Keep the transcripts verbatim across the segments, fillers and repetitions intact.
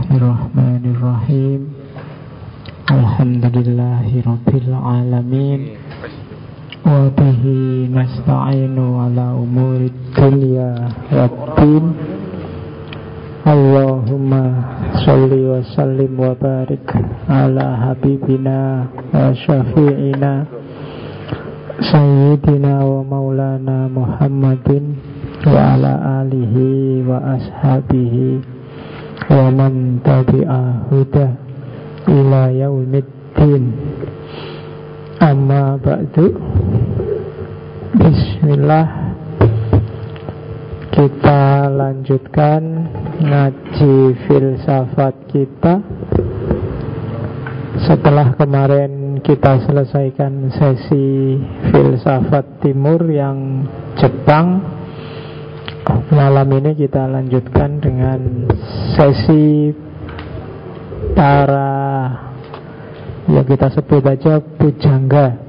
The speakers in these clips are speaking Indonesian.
Bismillahirrahmanirrahim. Alhamdulillahi rabbil alamin. Wa bihi nasta'inu ala umuri dunya waddin. Allahumma sholli wa sallim wa barik ala habibina wa syafi'ina Sayyidina wa maulana Muhammadin wa ala alihi wa ashabihi wa man tabi'a huda ila yaumiddin. Amma ba'du. Bismillah. Kita lanjutkan ngaji filsafat kita. Setelah kemarin kita selesaikan sesi filsafat timur yang Jepang, malam ini kita lanjutkan dengan sesi para, ya kita sebut aja pujangga,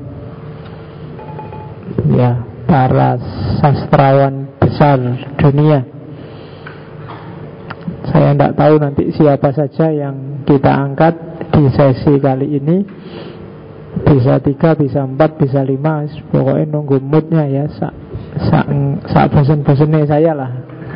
ya, para sastrawan besar dunia. Saya tidak tahu nanti siapa saja yang kita angkat di sesi kali ini. Bisa tiga, bisa empat, bisa lima. Pokoknya nunggu moodnya ya. Sak, sak, sak bosen-bosennya saya lah.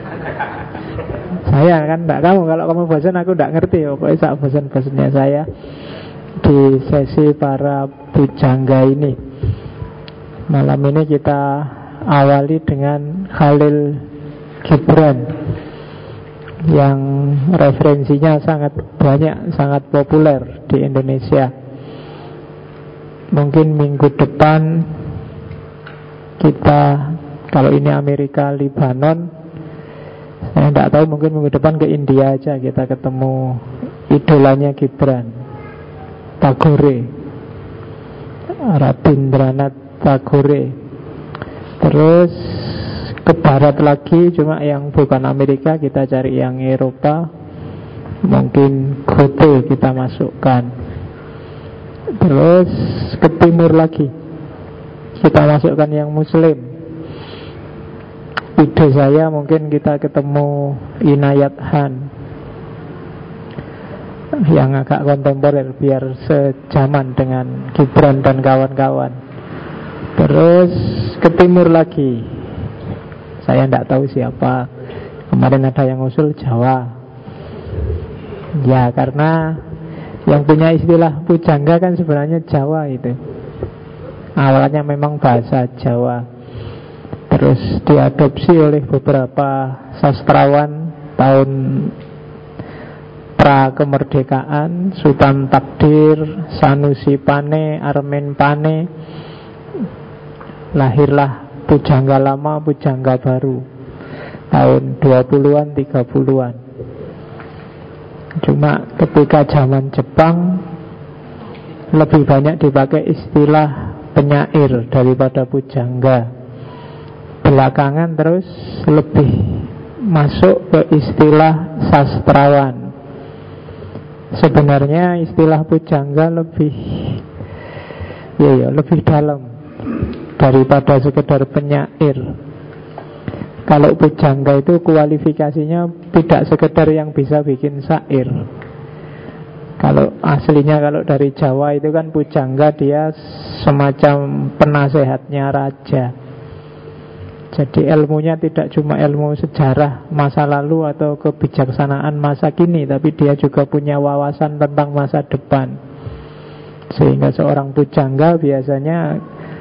Saya kan tidak kamu. Kalau kamu bosen aku tidak ngerti. Pokoknya sak bosen-bosennya saya di sesi para pujangga ini. Malam ini kita awali dengan Khalil Gibran, yang referensinya sangat banyak, sangat populer di Indonesia. Mungkin minggu depan kita, kalau ini Amerika, Libanon, saya tidak tahu, mungkin minggu depan ke India aja kita ketemu idolanya Gibran, Tagore, Rabindranath Tagore. Terus ke barat lagi, cuma yang bukan Amerika, kita cari yang Eropa. Mungkin Goethe kita masukkan. Terus ke timur lagi, kita masukkan yang Muslim. Ide saya mungkin kita ketemu Inayat Khan, yang agak kontemporer, biar sejaman dengan Gibran dan kawan-kawan. Terus ke timur lagi, saya tidak tahu siapa. Kemarin ada yang usul Jawa. Ya, karena yang punya istilah pujangga kan sebenarnya Jawa itu. Awalnya memang bahasa Jawa, terus diadopsi oleh beberapa sastrawan tahun pra-kemerdekaan, Sultan Takdir, Sanusi Pane, Armen Pane. Lahirlah pujangga lama, pujangga baru tahun dua puluhan, tiga puluhan. Cuma ketika zaman Jepang lebih banyak dipakai istilah penyair daripada pujangga. Belakangan terus lebih masuk ke istilah sastrawan. Sebenarnya istilah pujangga lebih, ya, ya lebih dalam daripada sekedar penyair. Kalau pujangga itu kualifikasinya tidak sekedar yang bisa bikin syair. Kalau aslinya, kalau dari Jawa itu kan pujangga dia semacam penasehatnya raja. Jadi ilmunya tidak cuma ilmu sejarah masa lalu atau kebijaksanaan masa kini, tapi dia juga punya wawasan tentang masa depan. Sehingga seorang pujangga biasanya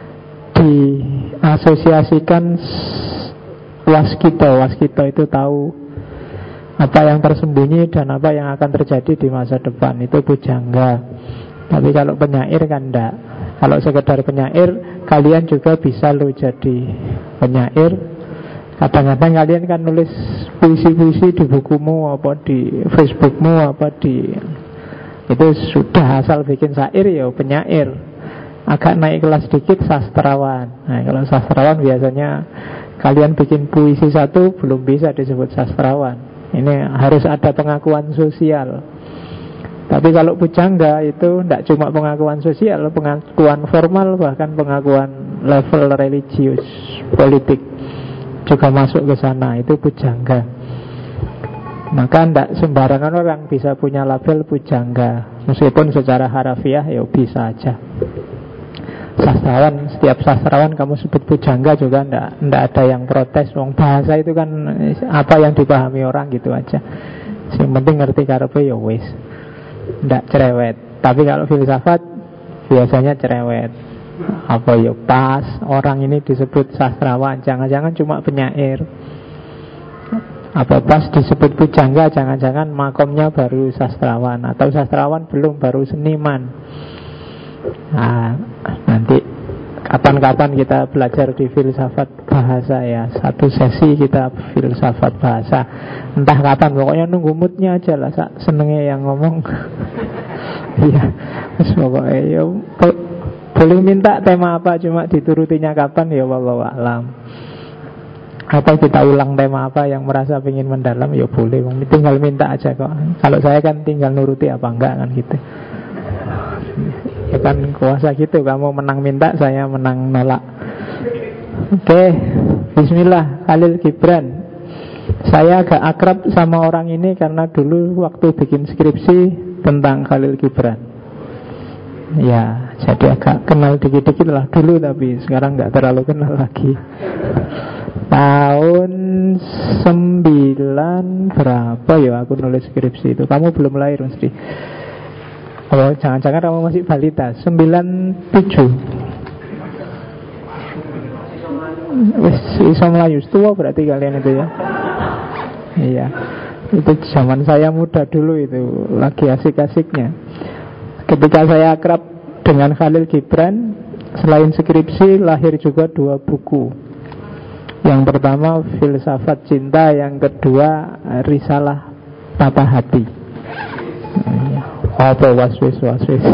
diasosiasikan waskita. Waskita itu tahu apa yang tersembunyi dan apa yang akan terjadi di masa depan. Itu pujangga. Tapi kalau penyair kan enggak. Kalau sekedar penyair, kalian juga bisa lo jadi penyair. Kadang-kadang kalian kan nulis puisi-puisi di bukumu, apa di Facebookmu, apa di, itu sudah asal bikin syair ya penyair. Agak naik kelas sedikit sastrawan. Nah, kalau sastrawan biasanya kalian bikin puisi satu belum bisa disebut sastrawan. Ini harus ada pengakuan sosial. Tapi kalau pujangga itu tidak cuma pengakuan sosial, pengakuan formal, bahkan pengakuan level religius, politik juga masuk ke sana. Itu pujangga. Maka tidak sembarangan orang bisa punya label pujangga, meskipun secara harafiah ya bisa aja. Sastrawan, setiap sastrawan kamu sebut pujangga juga ndak ndak ada yang protes. Wong bahasa itu kan apa yang dipahami orang gitu aja. Yang penting ngerti karepe ya wis. Ndak cerewet. Tapi kalau filsafat biasanya cerewet. Apa ya pas orang ini disebut sastrawan, jangan-jangan cuma penyair. Apa pas disebut pujangga, jangan-jangan makomnya baru sastrawan, atau sastrawan belum, baru seniman. Nah, nanti kapan-kapan kita belajar di filsafat bahasa ya, satu sesi kita filsafat bahasa. Entah kapan, pokoknya nunggu moodnya aja lah, senengnya yang ngomong. Iya, pokoknya ya, boleh minta tema apa, cuma diturutinya kapan ya wallahu a'lam. Atau kita ulang tema apa yang merasa ingin mendalam, ya boleh, tinggal minta aja kok. Kalau saya kan tinggal nuruti apa enggak kan gitu. Ya kan kuasa gitu, kamu menang minta, saya menang nolak. Oke, bismillah. Khalil Gibran. Saya agak akrab sama orang ini karena dulu waktu bikin skripsi tentang Khalil Gibran. Ya, jadi agak kenal dikit-dikit lah dulu, tapi sekarang nggak terlalu kenal lagi. Tahun sembilan berapa ya aku nulis skripsi itu? Kamu belum lahir mesti. Oh, jangan-jangan kamu masih balita. Sembilan tujuh. Wis iso melayu tua berarti kalian itu ya. Iya. Itu zaman saya muda dulu itu, lagi asik-asiknya. Ketika saya akrab dengan Khalil Gibran, selain skripsi lahir juga dua buku. Yang pertama Filsafat Cinta, yang kedua Risalah Patah Hati. Apa waswis waswis?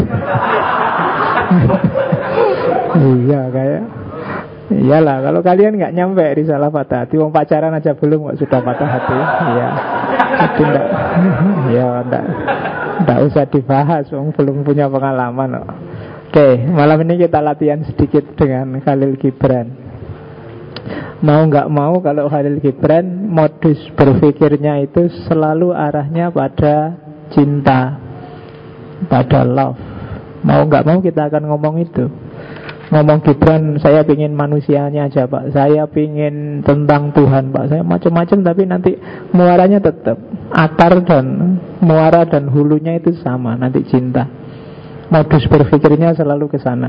Iya kayak, iyalah kalau kalian nggak nyampe Risalah Patah Hati, wong pacaran aja belum kok sudah patah hati. Iya, jadi enggak, ya enggak, enggak usah dibahas, wong belum punya pengalaman kok. Oke, malam ini kita latihan sedikit dengan Khalil Gibran. Mau nggak mau kalau Khalil Gibran modus berpikirnya itu selalu arahnya pada cinta, pada love. Mau nggak mau kita akan ngomong itu. Ngomong Gibran, saya pingin manusianya aja Pak, saya pingin tentang Tuhan Pak, saya macam-macam, tapi nanti muaranya tetap akar dan muara dan hulunya itu sama, nanti cinta. Modus berpikirnya selalu ke sana.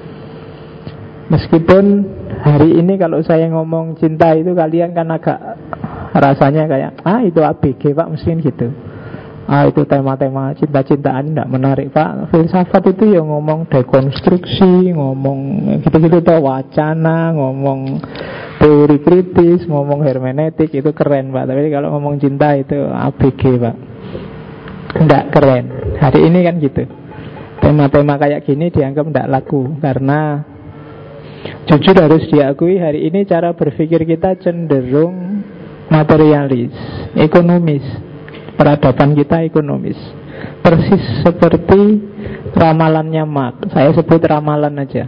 Meskipun hari ini kalau saya ngomong cinta itu kalian kan agak rasanya kayak, ah itu A B G Pak, mungkin gitu. Ah itu tema-tema cinta-cintaan tidak menarik Pak. Filsafat itu ya ngomong dekonstruksi, ngomong gitu-gitu tuh, wacana, ngomong teori kritis, ngomong hermeneutik, itu keren Pak. Tapi kalau ngomong cinta itu A B G Pak, tidak keren. Hari ini kan gitu. Tema-tema kayak gini dianggap tidak laku, karena jujur harus diakui hari ini cara berpikir kita cenderung materialis, ekonomis. Peradaban kita ekonomis. Persis seperti ramalannya Marx. Saya sebut ramalan aja,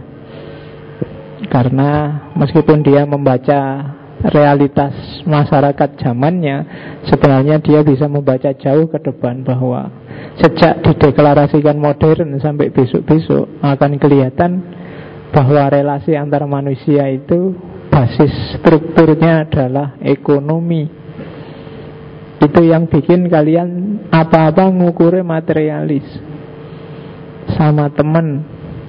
karena meskipun dia membaca realitas masyarakat zamannya, sebenarnya dia bisa membaca jauh ke depan, bahwa sejak dideklarasikan modern sampai besok-besok akan kelihatan bahwa relasi antar manusia itu basis strukturnya adalah ekonomi. Itu yang bikin kalian apa-apa ngukurnya materialis. Sama teman,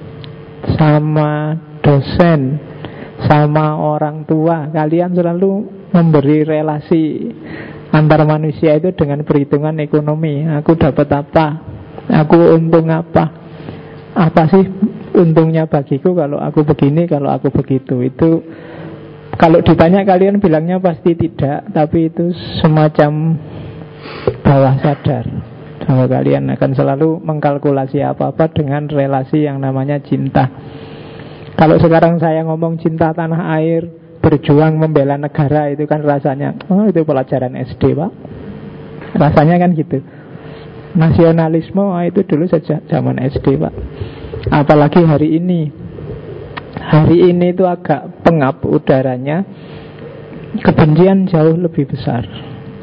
sama dosen, sama orang tua, kalian selalu memberi relasi antar manusia itu dengan perhitungan ekonomi. Aku dapat apa? Aku untung apa? Apa sih untungnya bagiku kalau aku begini, kalau aku begitu? Itu kalau ditanya kalian bilangnya pasti tidak, tapi itu semacam bawah sadar bahwa kalian akan selalu mengkalkulasi apa-apa dengan relasi yang namanya cinta. Kalau sekarang saya ngomong cinta tanah air, berjuang membela negara, itu kan rasanya, oh itu pelajaran S D Pak. Rasanya kan gitu. Nasionalisme, oh, itu dulu sejak zaman S D Pak. Apalagi hari ini. Hari ini itu agak pengap udaranya. Kebencian jauh lebih besar.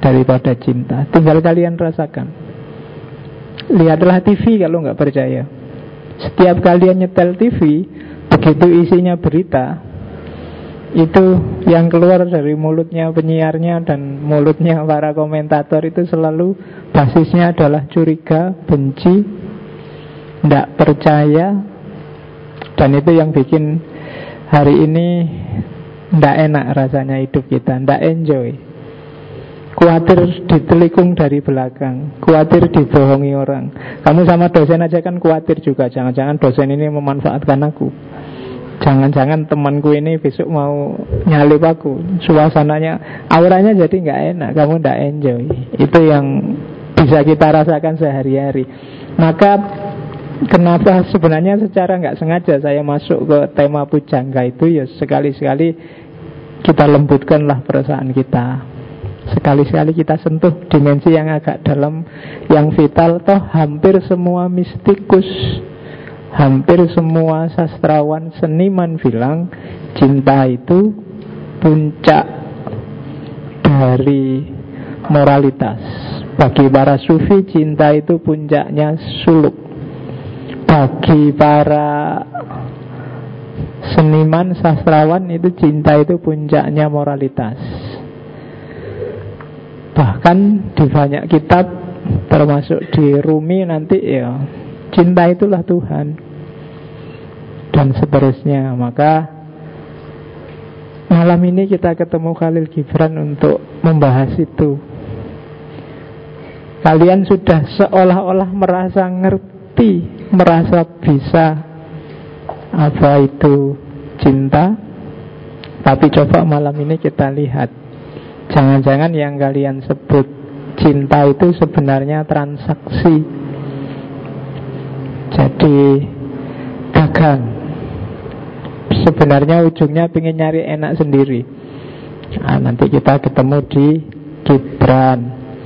daripada cinta. Tinggal kalian rasakan. Lihatlah T V kalau nggak percaya. Setiap kalian nyetel T V, begitu isinya berita, itu yang keluar dari mulutnya penyiarnya dan mulutnya para komentator itu selalu basisnya adalah curiga, benci, tidak percaya. Dan itu yang bikin hari ini tidak enak rasanya hidup kita, tidak enjoy. Khawatir ditelikung dari belakang, khawatir dibohongi orang. Kamu sama dosen aja kan khawatir juga, jangan-jangan dosen ini memanfaatkan aku, jangan-jangan temanku ini besok mau nyalip aku. Suasananya, auranya jadi nggak enak, kamu nggak enjoy. Itu yang bisa kita rasakan sehari-hari. Maka kenapa sebenarnya secara nggak sengaja saya masuk ke tema pujangga itu, ya sekali-sekali kita lembutkanlah perasaan kita, sekali-sekali kita sentuh dimensi yang agak dalam, yang vital. Toh hampir semua mistikus, hampir semua sastrawan, seniman bilang cinta itu puncak dari moralitas. Bagi para sufi, cinta itu puncaknya suluk. Bagi para seniman, sastrawan, itu cinta itu puncaknya moralitas. Bahkan di banyak kitab, termasuk di Rumi nanti, ya cinta itulah Tuhan, dan seterusnya. Maka malam ini kita ketemu Khalil Gibran untuk membahas itu. Kalian sudah seolah-olah merasa ngerti, merasa bisa apa itu cinta. Tapi coba malam ini kita lihat, jangan-jangan yang kalian sebut cinta itu sebenarnya transaksi. Jadi dagang. Sebenarnya ujungnya pengen nyari enak sendiri. Nah, nanti kita ketemu di Gibran.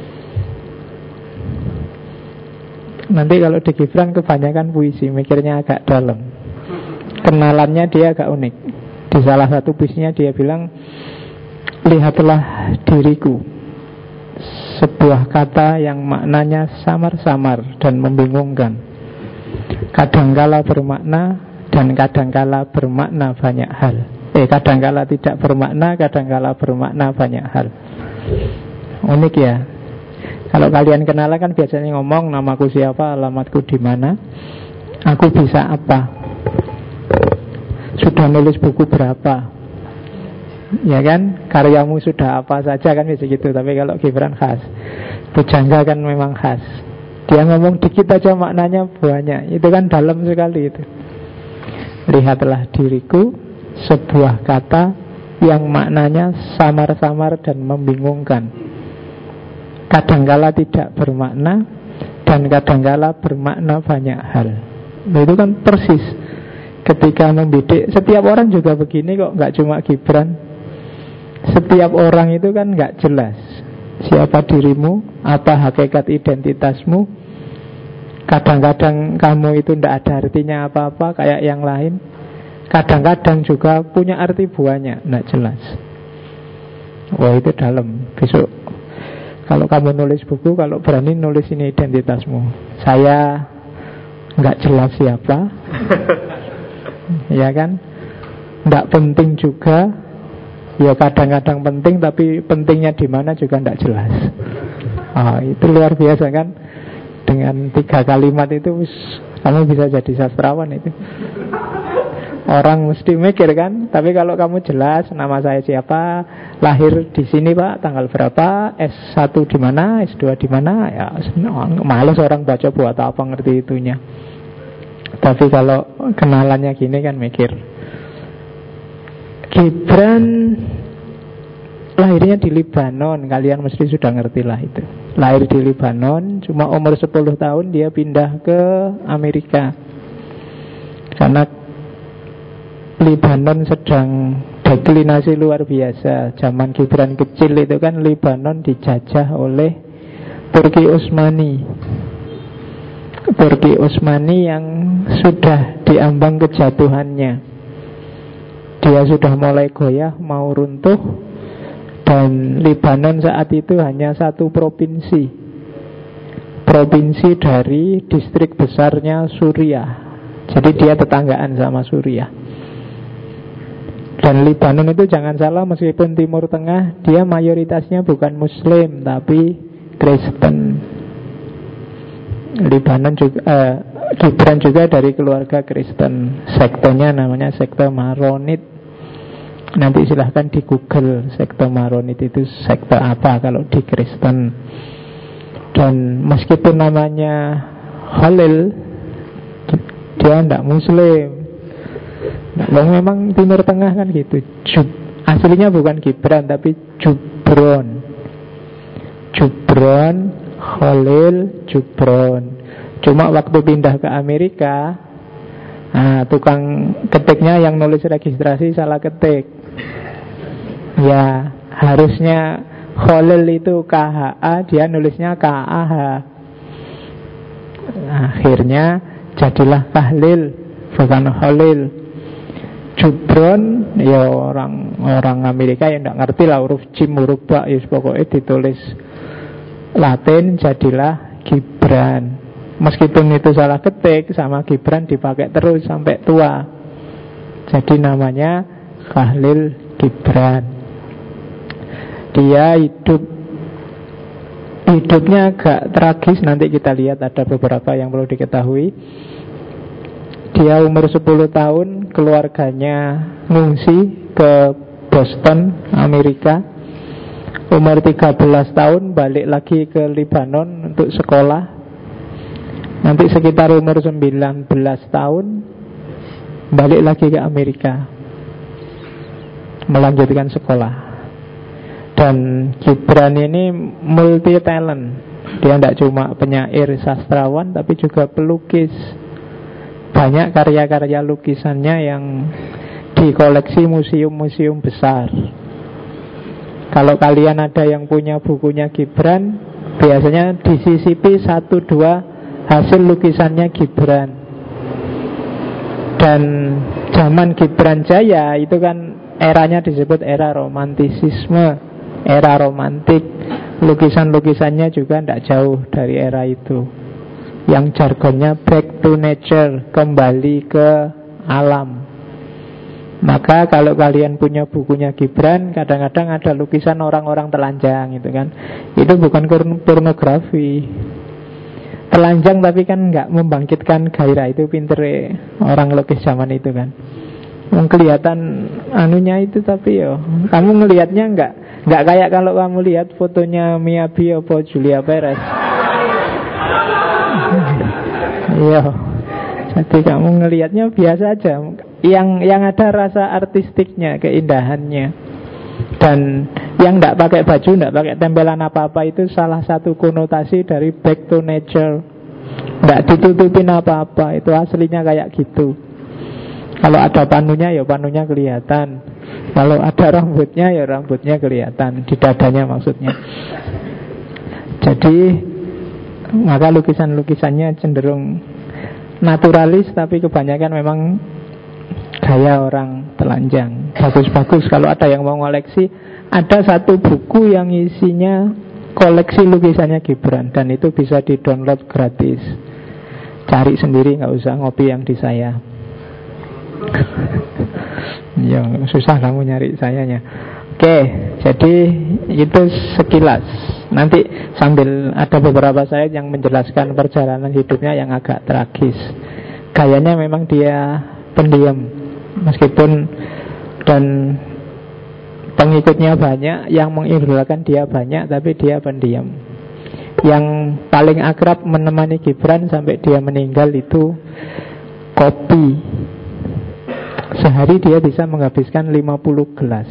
Nanti kalau di Gibran kebanyakan puisi, mikirnya agak dalam. Kenalannya dia agak unik. Di salah satu puisinya dia bilang, lihatlah diriku, sebuah kata yang maknanya samar-samar dan membingungkan, kadangkala bermakna dan kadangkala bermakna banyak hal. Eh, kadangkala tidak bermakna, kadangkala bermakna banyak hal. Unik ya. Kalau kalian kenalan kan biasanya ngomong, namaku siapa, alamatku di mana, aku bisa apa, sudah nulis buku berapa, ya kan, karyamu sudah apa saja kan, bisa gitu. Tapi kalau Gibran khas, pujangga kan memang khas. Dia ngomong dikit aja maknanya banyak. Itu kan dalam sekali itu. Lihatlah diriku, sebuah kata yang maknanya samar-samar dan membingungkan, kadangkala tidak bermakna dan kadangkala bermakna banyak hal. Nah, itu kan persis ketika membidik. Setiap orang juga begini kok, nggak cuma Gibran. Setiap orang itu kan nggak jelas siapa dirimu, apa hakikat identitasmu. Kadang-kadang kamu itu tidak ada artinya apa-apa kayak yang lain. Kadang-kadang juga punya arti buahnya, tidak jelas. Wah, itu dalam. Besok kalau kamu nulis buku, kalau berani nulis ini identitasmu. Saya nggak jelas siapa, ya kan? Nggak penting juga. Ya kadang-kadang penting, tapi pentingnya di mana juga nggak jelas. Ah, itu luar biasa kan? Dengan tiga kalimat itu kamu bisa jadi sastrawan itu. Orang mesti mikir kan. Tapi kalau kamu jelas, nama saya siapa, lahir di sini Pak, tanggal berapa, S satu di mana, S dua di mana, ya males orang baca, buat apa ngerti itunya. Tapi kalau kenalannya gini kan mikir. Gibran lahirnya di Libanon, kalian mesti sudah ngerti lah itu. Lahir di Libanon, cuma umur sepuluh tahun dia pindah ke Amerika. Karena Libanon sedang deklinasi luar biasa. Zaman Gibran kecil itu kan Libanon dijajah oleh Turki Utsmani. Turki Utsmani yang sudah diambang kejatuhannya. Dia sudah mulai goyah, mau runtuh. Dan Libanon saat itu hanya satu provinsi, provinsi dari distrik besarnya Suriah. Jadi dia tetanggaan sama Suriah. Dan Libanon itu jangan salah, meskipun Timur Tengah, dia mayoritasnya bukan Muslim tapi Kristen. Libanon juga eh, Gibran juga dari keluarga Kristen. Sektenya namanya sekte Maronit. Nanti silahkan di Google sekte Maronit itu sekte apa kalau di Kristen. Dan meskipun namanya Khalil, dia tidak Muslim. Nah, memang Timur Tengah kan gitu. Jub, aslinya bukan Gibran tapi Jubron. Jubron, Khalil, Jubron. Cuma waktu pindah ke Amerika, nah, tukang ketiknya yang nulis registrasi salah ketik. Ya, harusnya Khalil itu K H A, dia nulisnya K A H. Akhirnya jadilah Kahlil, bukan Khalil. Jubron, ya orang orang Amerika yang tidak ngerti lah huruf jim, huruf ba, ya pokoknya ditulis Latin, jadilah Gibran. Meskipun itu salah ketik, sama Gibran dipakai terus sampai tua. Jadi namanya Kahlil Gibran. Dia hidup hidupnya agak tragis. Nanti kita lihat ada beberapa yang perlu diketahui. Dia umur sepuluh tahun, keluarganya ngungsi ke Boston, Amerika. Umur tiga belas tahun balik lagi ke Libanon untuk sekolah. Nanti sekitar umur sembilan belas tahun balik lagi ke Amerika, melanjutkan sekolah. Dan Gibran ini multi talent. Dia tidak cuma penyair, sastrawan, tapi juga pelukis. Banyak karya-karya lukisannya yang dikoleksi museum-museum besar. Kalau kalian ada yang punya bukunya Gibran, biasanya disisipi satu dua hasil lukisannya Gibran. Dan zaman Gibran Jaya itu kan eranya disebut era romantisisme, era romantik. Lukisan-lukisannya juga tidak jauh dari era itu, yang jargonnya back to nature, kembali ke alam. Maka kalau kalian punya bukunya Gibran, kadang-kadang ada lukisan orang-orang telanjang gitu kan. Itu bukan pornografi. Telanjang tapi kan nggak membangkitkan gairah. Itu pinter orang lukis zaman itu kan. Kelihatan anunya itu, tapi yo kamu ngelihatnya nggak nggak kayak kalau kamu lihat fotonya Miyabi atau Julia Perez. Iya. Jadi kamu ngelihatnya biasa aja. Yang yang ada rasa artistiknya, keindahannya. Dan yang tidak pakai baju, tidak pakai tempelan apa-apa, itu salah satu konotasi dari back to nature. Tidak ditutupin apa-apa, itu aslinya kayak gitu. Kalau ada panunya, ya panunya kelihatan. Kalau ada rambutnya, ya rambutnya kelihatan. Di dadanya maksudnya. Jadi maka lukisan-lukisannya cenderung naturalis, tapi kebanyakan memang gaya orang telanjang. Bagus-bagus. Kalau ada yang mau ngoleksi, ada satu buku yang isinya koleksi lukisannya Gibran, dan itu bisa di-download gratis. Cari sendiri, nggak usah ngopi yang di saya. Ya, susah kamu nyari sayanya. Oke, jadi itu sekilas. Nanti sambil ada beberapa slide yang menjelaskan perjalanan hidupnya yang agak tragis. Gayanya memang dia pendiam, meskipun dan pengikutnya banyak, yang mengidolakan dia banyak, tapi dia pendiam. Yang paling akrab menemani Gibran sampai dia meninggal itu kopi. Sehari dia bisa menghabiskan lima puluh gelas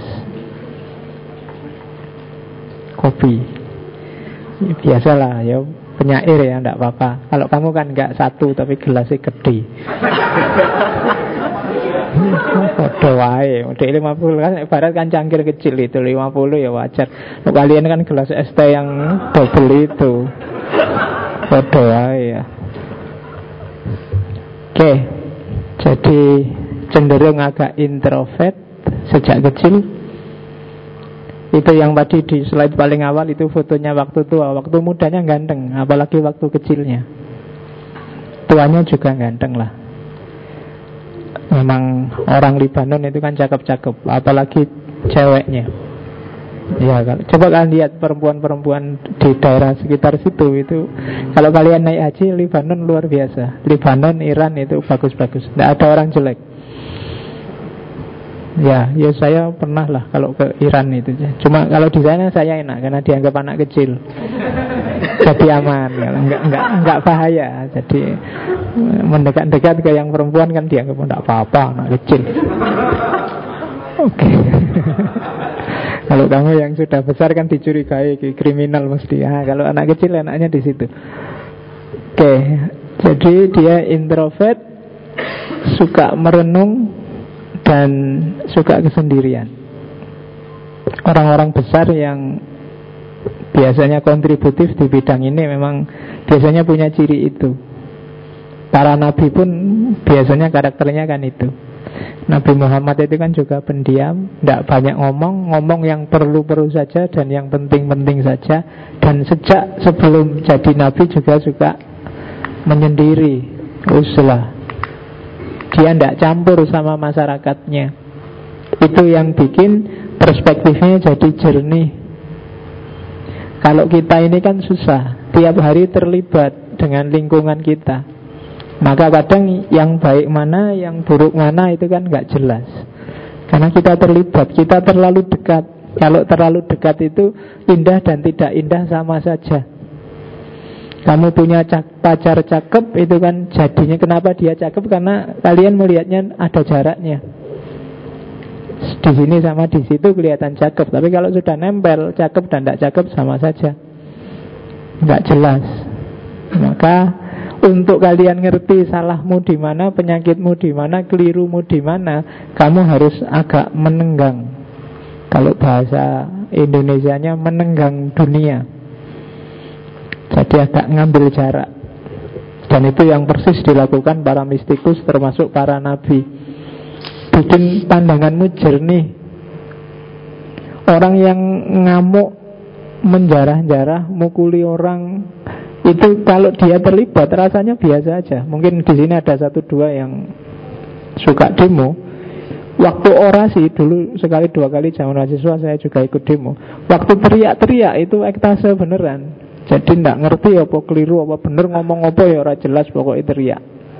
kopi. Biasalah ya, penyair ya, enggak apa-apa. Kalau kamu kan enggak satu, tapi gelasnya gede. Podo wae, udah lima puluh kan ibarat kan cangkir kecil itu, lima puluh ya wajar. Kalian kan gelas es teh yang double itu. Podo wae ya. Oke. Jadi cenderung agak introvert sejak kecil. Itu yang tadi di slide paling awal itu fotonya waktu tua. Waktu mudanya ganteng, apalagi waktu kecilnya. Tuanya juga ganteng lah. Memang orang Libanon itu kan cakep-cakep, apalagi ceweknya. Ya, coba kalian lihat perempuan-perempuan di daerah sekitar situ itu. Kalau kalian naik haji, Libanon luar biasa. Libanon, Iran itu bagus-bagus. Tidak ada orang jelek. Ya, ya saya pernah lah kalau ke Iran itu. Cuma kalau di sana saya enak karena dianggap anak kecil. Jadi aman, ya. enggak enggak enggak bahaya. Jadi mendekat-dekat ke yang perempuan kan dianggap enggak apa-apa, anak kecil. Oke. Okay. Kalau kamu yang sudah besar kan dicurigai kriminal mesti. Ah, kalau anak kecil enaknya di situ. Oke, okay. Jadi dia introvert, suka merenung dan suka kesendirian. Orang-orang besar yang biasanya kontributif di bidang ini memang biasanya punya ciri itu. Para nabi pun biasanya karakternya kan itu. Nabi Muhammad itu kan juga pendiam, tidak banyak ngomong, ngomong yang perlu-perlu saja dan yang penting-penting saja. Dan sejak sebelum jadi nabi juga suka menyendiri, uslah. Dia tidak campur sama masyarakatnya. Itu yang bikin perspektifnya jadi jernih. Kalau kita ini kan susah, tiap hari terlibat dengan lingkungan kita. Maka kadang yang baik mana, yang buruk mana itu kan nggak jelas. Karena kita terlibat, kita terlalu dekat. Kalau terlalu dekat itu indah dan tidak indah sama saja. Kamu punya cak, pacar cakep, itu kan jadinya kenapa dia cakep, karena kalian melihatnya ada jaraknya. Di sini sama di situ kelihatan cakep. Tapi kalau sudah nempel, cakep dan tidak cakep sama saja, nggak jelas. Maka untuk kalian ngerti salahmu di mana, penyakitmu di mana, kelirumu di mana, kamu harus agak menenggang. Kalau bahasa Indonesianya menenggang dunia. Jadi agak ngambil jarak. Dan itu yang persis dilakukan para mistikus termasuk para nabi. Bikin pandanganmu jernih. Orang yang ngamuk, menjarah-jarah, mukuli orang, itu kalau dia terlibat rasanya biasa aja. Mungkin di sini ada satu dua yang suka demo. Waktu orasi dulu sekali dua kali zaman mahasiswa saya juga ikut demo. Waktu teriak-teriak itu ekstase beneran. Jadi tidak ngerti apa keliru apa bener, ngomong apa ya ora jelas, pokoknya teriak.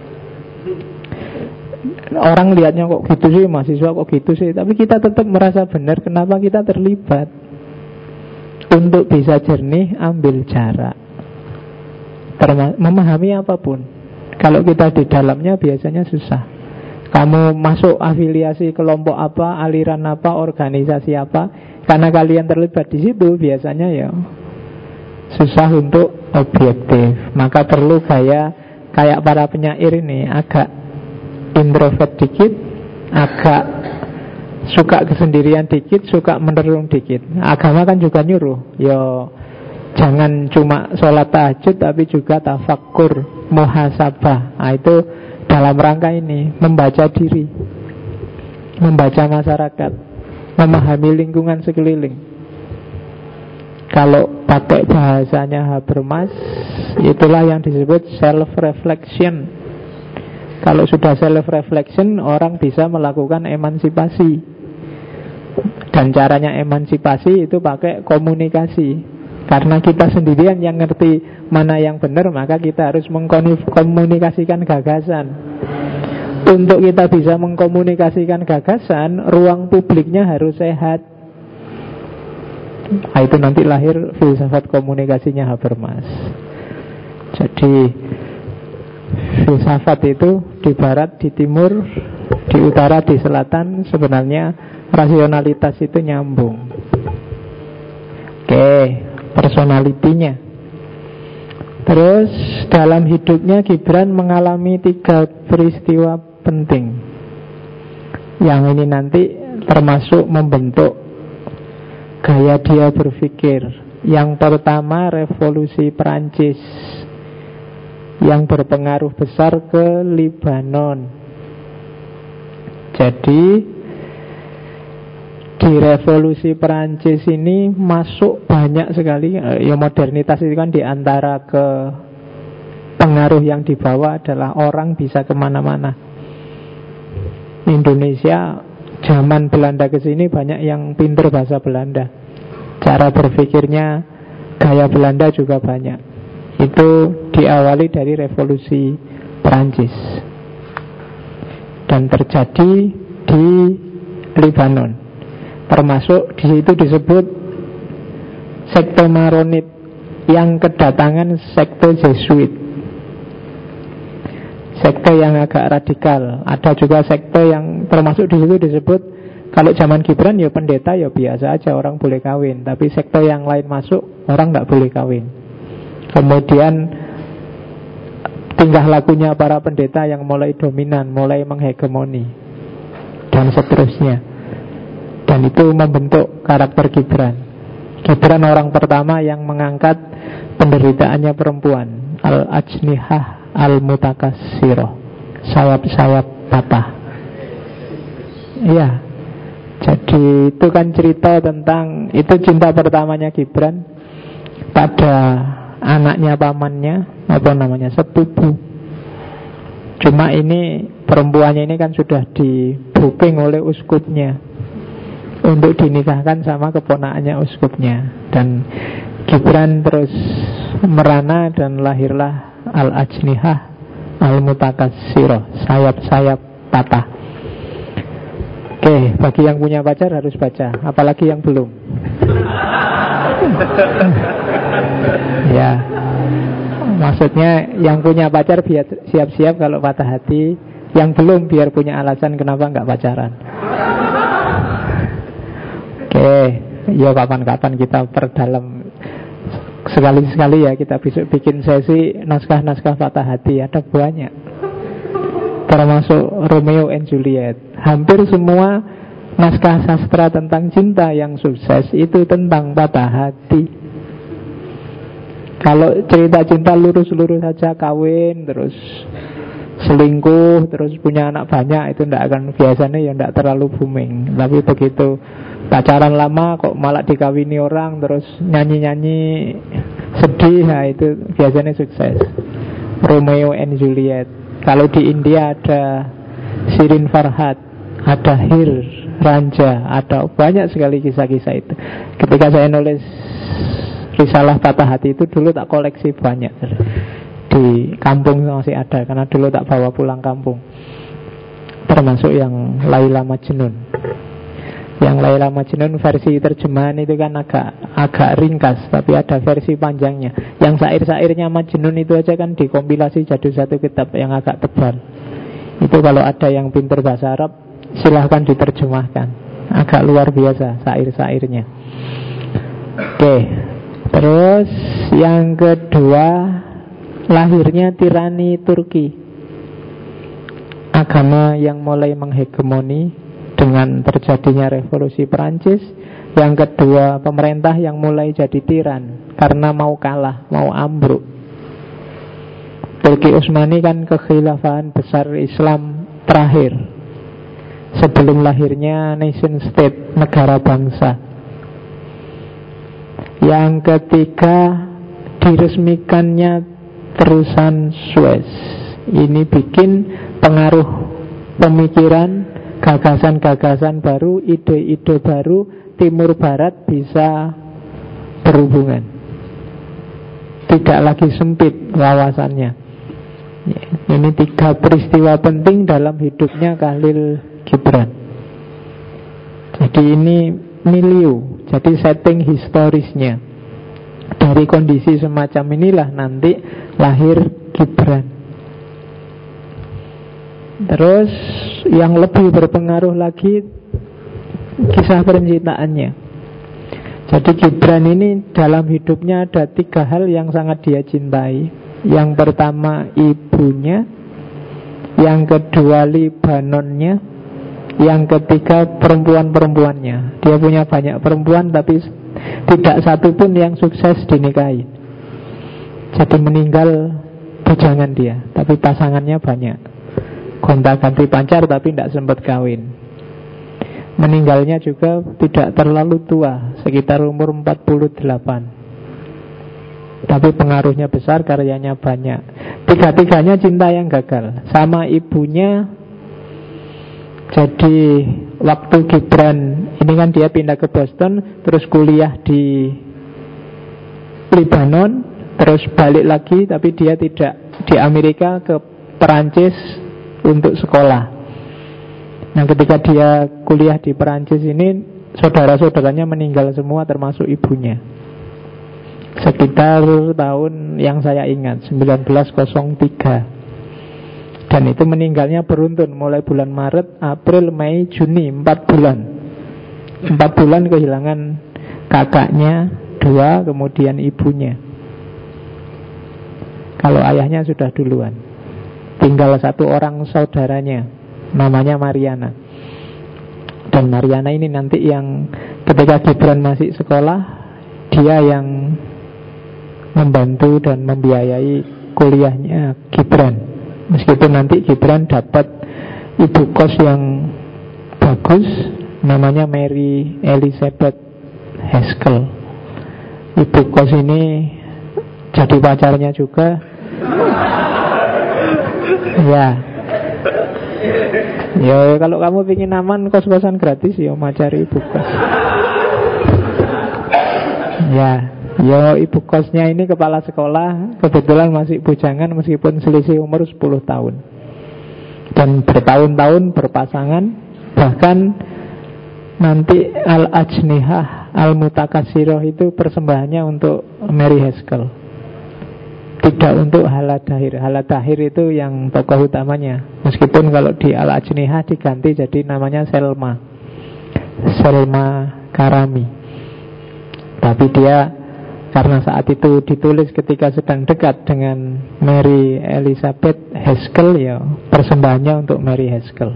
Orang lihatnya kok gitu sih, mahasiswa kok gitu sih, tapi kita tetap merasa benar. Kenapa kita terlibat? Untuk bisa jernih, ambil jarak. Terma- memahami apapun. Kalau kita di dalamnya biasanya susah. Kamu masuk afiliasi kelompok apa, aliran apa, organisasi apa, karena kalian terlibat di situ biasanya ya susah untuk objektif. Maka perlu kayak kayak para penyair ini, agak introvert dikit, agak suka kesendirian dikit, suka merenung dikit. Agama kan juga nyuruh, yo jangan cuma sholat tahajud tapi juga tafakkur, muhasabah. Nah, itu dalam rangka ini membaca diri, membaca masyarakat, memahami lingkungan sekeliling. Kalau pakai bahasanya Habermas, itulah yang disebut self-reflection. Kalau sudah self-reflection, orang bisa melakukan emansipasi. Dan caranya emansipasi itu pakai komunikasi. Karena kita sendirian yang ngerti mana yang benar, maka kita harus mengkomunikasikan gagasan. Untuk kita bisa mengkomunikasikan gagasan, ruang publiknya harus sehat. Nah, itu nanti lahir filsafat komunikasinya Habermas. Jadi filsafat itu di barat, di timur, di utara, di selatan, sebenarnya rasionalitas itu nyambung. Oke, personalitinya. Terus dalam hidupnya Gibran mengalami tiga peristiwa penting. Yang ini nanti termasuk membentuk gaya dia berpikir. Yang pertama revolusi Perancis, yang berpengaruh besar ke Libanon. Jadi di revolusi Perancis ini masuk banyak sekali. Ya modernitas itu kan diantara ke pengaruh yang dibawa adalah orang bisa kemana-mana. Indonesia zaman Belanda ke sini banyak yang pinter bahasa Belanda. Cara berpikirnya gaya Belanda juga banyak. Itu diawali dari revolusi Perancis dan terjadi di Lebanon. Termasuk di situ disebut sekte Maronit yang kedatangan sekte Jesuit, sekte yang agak radikal. Ada juga sekte yang termasuk di situ disebut, kalau zaman Gibran ya pendeta ya biasa aja, orang boleh kawin. Tapi sekte yang lain masuk, orang nggak boleh kawin. Kemudian tingkah lakunya para pendeta yang mulai dominan, mulai menghegemoni, dan seterusnya. Dan itu membentuk karakter Gibran. Gibran orang pertama yang mengangkat penderitaannya perempuan, al-ajnihah al-mutakassiroh, sayap-sayap patah. Iya. Jadi itu kan cerita tentang, itu cinta pertamanya Gibran pada anaknya pamannya, apa namanya, sepupu. Cuma ini perempuannya ini kan sudah di booking oleh uskupnya untuk dinikahkan sama keponakannya uskupnya. Dan Gibran terus merana dan lahirlah al-ajnihah al-mutakassiroh, sayap-sayap patah. Oke, bagi yang punya pacar harus baca, apalagi yang belum. Ya, maksudnya yang punya pacar biar siap-siap kalau patah hati, yang belum biar punya alasan kenapa nggak pacaran. Oke, ya kapan-kapan kita perdalam sekali-sekali ya, kita besok bikin sesi naskah-naskah patah hati, ada banyak. Termasuk Romeo and Juliet. Hampir semua naskah sastra tentang cinta yang sukses itu tentang patah hati. Kalau cerita cinta lurus-lurus saja, kawin terus selingkuh terus punya anak banyak, itu ndak akan, biasanya ya ndak terlalu booming. Tapi begitu pacaran lama kok malah dikawini orang terus nyanyi-nyanyi sedih, nah itu biasanya sukses. Romeo and Juliet. Kalau di India ada Shirin Farhad, ada Hir Ranja, ada banyak sekali kisah-kisah itu. Ketika saya nulis risalah patah hati itu dulu tak koleksi banyak. Di kampung masih ada, karena dulu tak bawa pulang kampung. Termasuk yang Laila Majnun. Yang Laila Majnun versi terjemahan itu kan agak agak ringkas, tapi ada versi panjangnya. Yang syair-syairnya Majnun itu aja kan dikompilasi jadi satu kitab yang agak tebal. Itu kalau ada yang pintar bahasa Arab, silahkan diterjemahkan. Agak luar biasa syair-syairnya. Oke, terus yang kedua, lahirnya tirani Turki, agama yang mulai menghegemoni dengan terjadinya revolusi Perancis. Yang kedua, pemerintah yang mulai jadi tiran karena mau kalah, mau ambruk. Turki Utsmani kan kekhilafahan besar Islam terakhir sebelum lahirnya nation state, negara bangsa. Yang ketiga, diresmikannya terusan Suez. Ini bikin pengaruh pemikiran, gagasan-gagasan baru, ide-ide baru, timur barat bisa berhubungan, tidak lagi sempit wawasannya. Ini tiga peristiwa penting dalam hidupnya Khalil Gibran. Jadi ini milieu, jadi setting historisnya. Dari kondisi semacam inilah nanti lahir Gibran. Terus yang lebih berpengaruh lagi, kisah percintaannya. Jadi Gibran ini dalam hidupnya ada tiga hal yang sangat dia cintai. Yang pertama ibunya, yang kedua Libanonnya, yang ketiga perempuan-perempuannya. Dia punya banyak perempuan tapi tidak satu pun yang sukses dinikahi. Jadi meninggal bujangan dia, tapi pasangannya banyak. Gonta-ganti pacar tapi tidak sempat kawin. Meninggalnya juga tidak terlalu tua, sekitar umur empat puluh delapan. Tapi pengaruhnya besar, karyanya banyak. Tiga-tiganya cinta yang gagal. Sama ibunya. Jadi waktu Gibran ini kan dia pindah ke Boston, terus kuliah di Lebanon, terus balik lagi, tapi dia tidak di Amerika, ke Perancis untuk sekolah. Nah, ketika dia kuliah di Perancis ini, saudara-saudaranya meninggal semua termasuk ibunya. Sekitar tahun yang saya ingat seribu sembilan ratus tiga. Dan itu meninggalnya beruntun, mulai bulan Maret, April, Mei, Juni, empat bulan. Empat bulan kehilangan kakaknya dua, kemudian ibunya. Kalau ayahnya sudah duluan. Tinggal satu orang saudaranya, namanya Mariana. Dan Mariana ini nanti yang ketika Gibran masih sekolah, dia yang membantu dan membiayai kuliahnya Gibran. Meskipun nanti Gibran dapat ibu kos yang bagus, namanya Mary Elizabeth Haskell. Ibu kos ini jadi pacarnya juga. Ya. Ya kalau kamu ingin aman, kos-kosan gratis, ya mau cari ibu kos. Ya, ya ibu kosnya ini kepala sekolah, kebetulan masih bujangan meskipun selisih umur sepuluh tahun. Dan bertahun-tahun berpasangan, bahkan nanti Al-Ajnihah Al-Mutakasiroh itu persembahannya untuk Mary Haskell, tidak untuk Hala Dahir. Hala Dahir itu yang tokoh utamanya. Meskipun kalau di Al-Ajnihah diganti jadi namanya Selma, Selma Karami. Tapi dia karena saat itu ditulis ketika sedang dekat dengan Mary Elizabeth Haskell, ya persembahannya untuk Mary Haskell.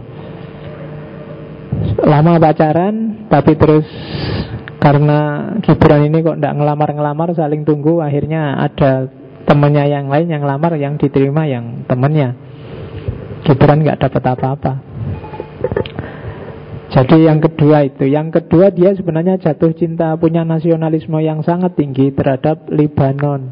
Lama pacaran, tapi terus karena Gibran ini kok tidak ngelamar-ngelamar, saling tunggu, akhirnya ada temannya yang lain yang lamar, yang diterima yang temannya. Gibran gak dapat apa-apa. Jadi yang kedua itu. Yang kedua, dia sebenarnya jatuh cinta, punya nasionalisme yang sangat tinggi terhadap Lebanon.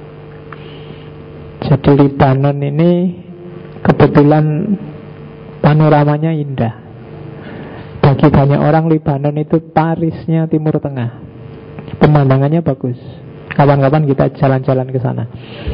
Jadi Lebanon ini kebetulan panoramanya indah. Bagi banyak orang Lebanon itu Parisnya Timur Tengah. Pemandangannya bagus. Kapan-kapan kita jalan-jalan ke sana.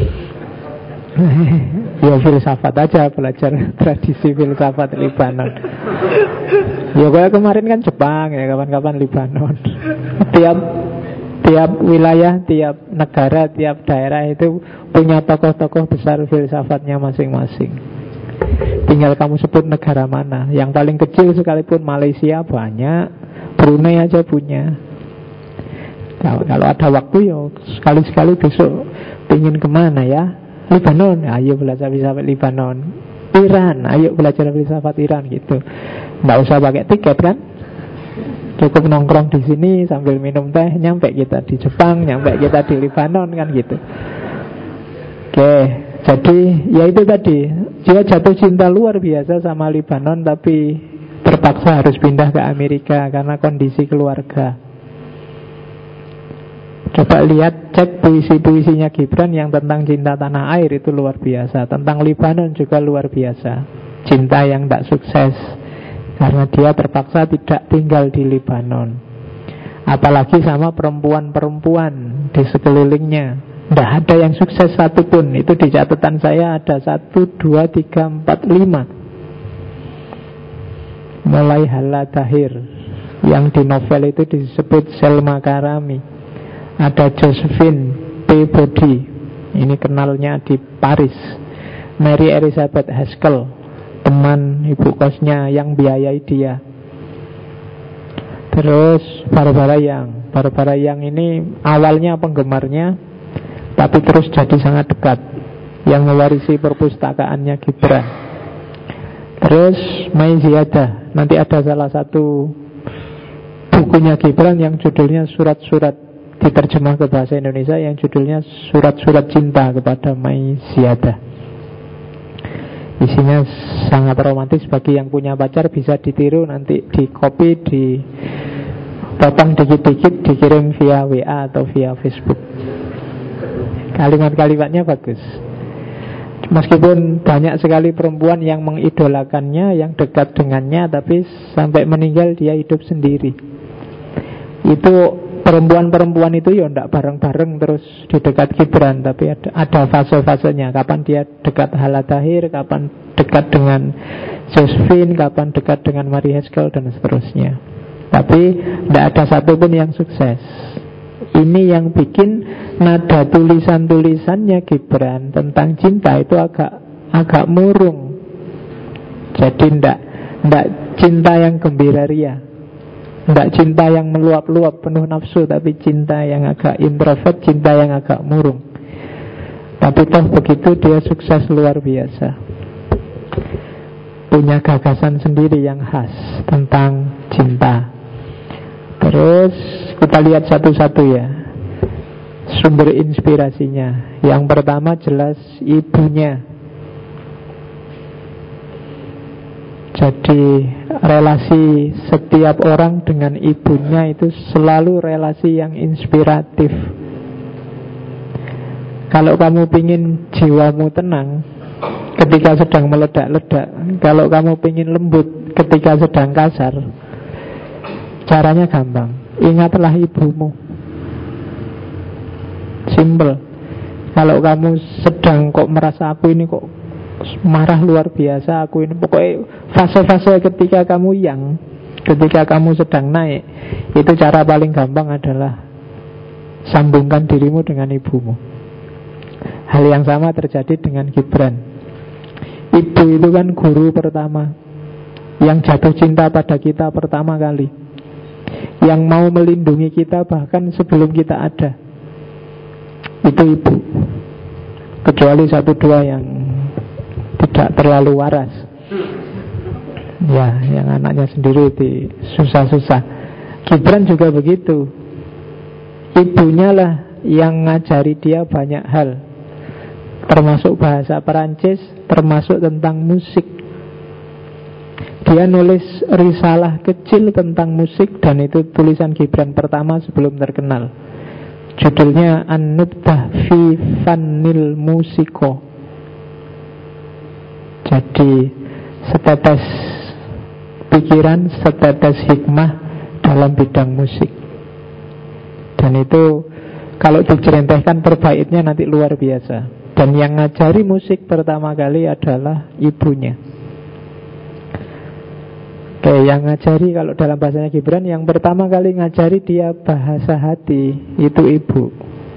Ya filsafat aja, belajar tradisi filsafat Lebanon. Ya kayak kemarin kan Jepang, ya kapan-kapan Lebanon. Tiap tiap wilayah, tiap negara, tiap daerah itu punya tokoh-tokoh besar filsafatnya masing-masing. Tinggal kamu sebut negara mana. Yang paling kecil sekalipun Malaysia banyak, Brunei aja punya. Kalau, kalau ada waktu ya sekali-sekali besok pengen kemana ya? Lebanon, ayo belajar filsafat Lebanon. Iran, ayo belajar filsafat Iran gitu. Nggak usah pakai tiket kan? Cukup nongkrong di sini sambil minum teh, nyampe kita di Jepang, nyampe kita di Lebanon kan gitu. Oke, jadi ya itu tadi. Dia jatuh cinta luar biasa sama Lebanon, tapi terpaksa harus pindah ke Amerika karena kondisi keluarga. Coba lihat, cek puisi-puisinya Gibran yang tentang cinta tanah air, itu luar biasa. Tentang Lebanon juga luar biasa. Cinta yang tak sukses karena dia terpaksa tidak tinggal di Lebanon. Apalagi sama perempuan-perempuan di sekelilingnya. Tidak ada yang sukses satupun. Itu di catatan saya ada satu, dua, tiga, empat, lima. Mulai Hala Dahir, yang di novel itu disebut Selma Karami. Ada Josephine Peabody, ini kenalnya di Paris. Mary Elizabeth Haskell, teman ibu kosnya yang biayai dia. Terus Barbara Young. Barbara Young ini awalnya penggemarnya, tapi terus jadi sangat dekat, yang mewarisi perpustakaannya Gibran. Terus Mai Ziyadah. Nanti ada salah satu bukunya Gibran yang judulnya Surat-Surat, diterjemah ke bahasa Indonesia, yang judulnya Surat-Surat Cinta kepada Mai Ziyadah. Isinya sangat romantis. Bagi yang punya pacar bisa ditiru, nanti di copy, dipotong dikit-dikit, dikirim via W A atau via Facebook. Kalimat-kalimatnya bagus. Meskipun banyak sekali perempuan yang mengidolakannya, yang dekat dengannya, tapi sampai meninggal dia hidup sendiri. Itu perempuan-perempuan itu ya tidak bareng-bareng terus di dekat Gibran, tapi ada, ada fase-fasenya. Kapan dia dekat Hala Tahir, kapan dekat dengan Josephine, kapan dekat dengan Marie Haskell, dan seterusnya. Tapi tidak ada satupun yang sukses. Ini yang bikin nada tulisan-tulisannya Gibran tentang cinta itu agak agak murung. Jadi tidak tidak cinta yang gembira ria, tidak cinta yang meluap-luap penuh nafsu, tapi cinta yang agak introvert, cinta yang agak murung. Tapi toh begitu dia sukses luar biasa, punya gagasan sendiri yang khas tentang cinta. Terus kita lihat satu-satu ya sumber inspirasinya. Yang pertama jelas ibunya. Jadi relasi setiap orang dengan ibunya itu selalu relasi yang inspiratif. Kalau kamu pingin jiwamu tenang ketika sedang meledak-ledak, kalau kamu pingin lembut ketika sedang kasar, caranya gampang. Ingatlah ibumu. Simple. Kalau kamu sedang kok merasa aku ini kok marah luar biasa, aku ini pokoknya fase-fase ketika kamu yang, ketika kamu sedang naik, itu cara paling gampang adalah sambungkan dirimu dengan ibumu. Hal yang sama terjadi dengan Gibran. Ibu itu kan guru pertama yang jatuh cinta pada kita pertama kali, yang mau melindungi kita bahkan sebelum kita ada. Itu ibu. Kecuali satu dua yang tidak terlalu waras, ya, yang anaknya sendiri di susah-susah. Gibran juga begitu. Ibunya lah yang ngajari dia banyak hal, termasuk bahasa Perancis, termasuk tentang musik. Dia nulis risalah kecil tentang musik, dan itu tulisan Gibran pertama sebelum terkenal. Judulnya An-Nubdah fi Fannil Musiko. Jadi setetes pikiran, setetes hikmah dalam bidang musik. Dan itu kalau dicerentehkan per baitnya nanti luar biasa. Dan yang ngajari musik pertama kali adalah ibunya. Oke, yang ngajari kalau dalam bahasanya Gibran, yang pertama kali ngajari dia bahasa hati itu ibu.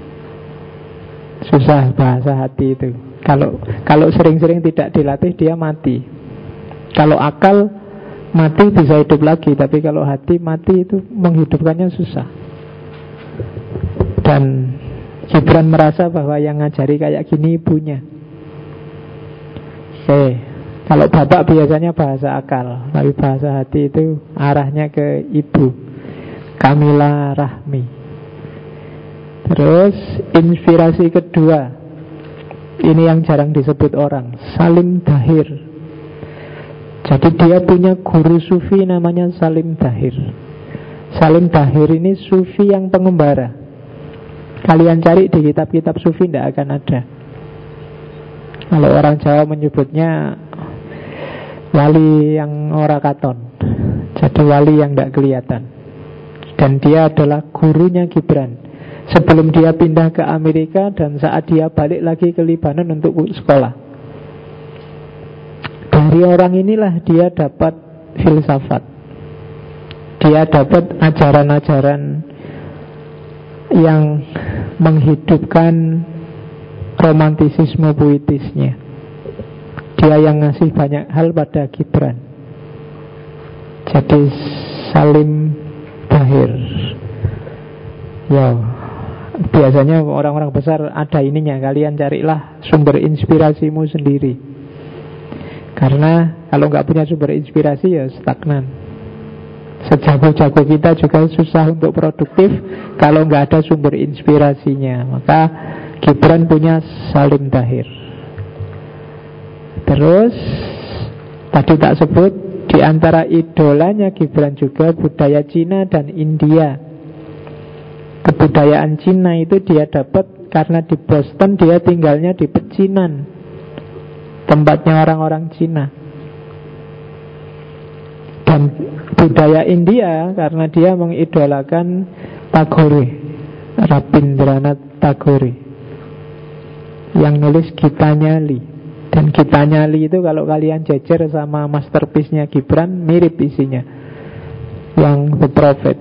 Susah bahasa hati itu. Kalau kalau sering-sering tidak dilatih dia mati. Kalau akal mati bisa hidup lagi, tapi kalau hati mati itu menghidupkannya susah. Dan Gibran merasa bahwa yang ngajari kayak gini ibunya. Oke. Kalau bapak biasanya bahasa akal, tapi bahasa hati itu arahnya ke ibu, Kamila Rahmi. Terus inspirasi kedua, ini yang jarang disebut orang, Salim Dahir. Jadi dia punya guru sufi namanya Salim Dahir. Salim Dahir ini sufi yang pengembara. Kalian cari di kitab-kitab sufi tidak akan ada. Kalau orang Jawa menyebutnya wali yang ora katon, jadi wali yang tidak kelihatan. Dan dia adalah gurunya Gibran sebelum dia pindah ke Amerika dan saat dia balik lagi ke Libanon untuk sekolah. Dari orang inilah dia dapat filsafat, dia dapat ajaran-ajaran yang menghidupkan romantisisme puitisnya. Dia yang ngasih banyak hal pada Gibran. Jadi Salim Dahir, ya, biasanya orang-orang besar ada ininya. Kalian carilah sumber inspirasimu sendiri. Karena kalau nggak punya sumber inspirasi ya stagnan. Sejago-jago kita juga susah untuk produktif kalau nggak ada sumber inspirasinya. Maka Gibran punya Salim Dahir. Terus tadi tak sebut, di antara idolanya Gibran juga budaya Cina dan India. Kebudayaan Cina itu dia dapat karena di Boston dia tinggalnya di pecinan, tempatnya orang-orang Cina. Dan budaya India karena dia mengidolakan Tagore, Rabindranath Tagore, yang nulis Gitanyali. Dan Gitanyali itu kalau kalian jejer sama masterpiece-nya Gibran, mirip isinya, yang The Prophet.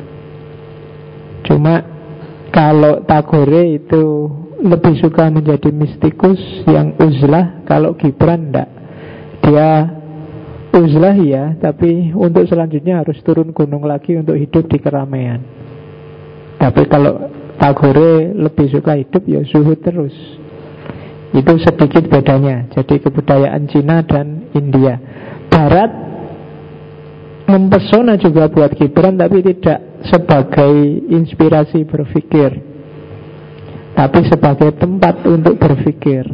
Cuma kalau Tagore itu lebih suka menjadi mistikus yang uzlah, kalau Gibran enggak. Dia uzlah ya, tapi untuk selanjutnya harus turun gunung lagi untuk hidup di keramaian. Tapi kalau Tagore lebih suka hidup ya zuhud terus. Itu sedikit bedanya. Jadi kebudayaan Cina dan India. Barat mempesona juga buat Gibran, tapi tidak sebagai inspirasi berpikir, tapi sebagai tempat untuk berpikir.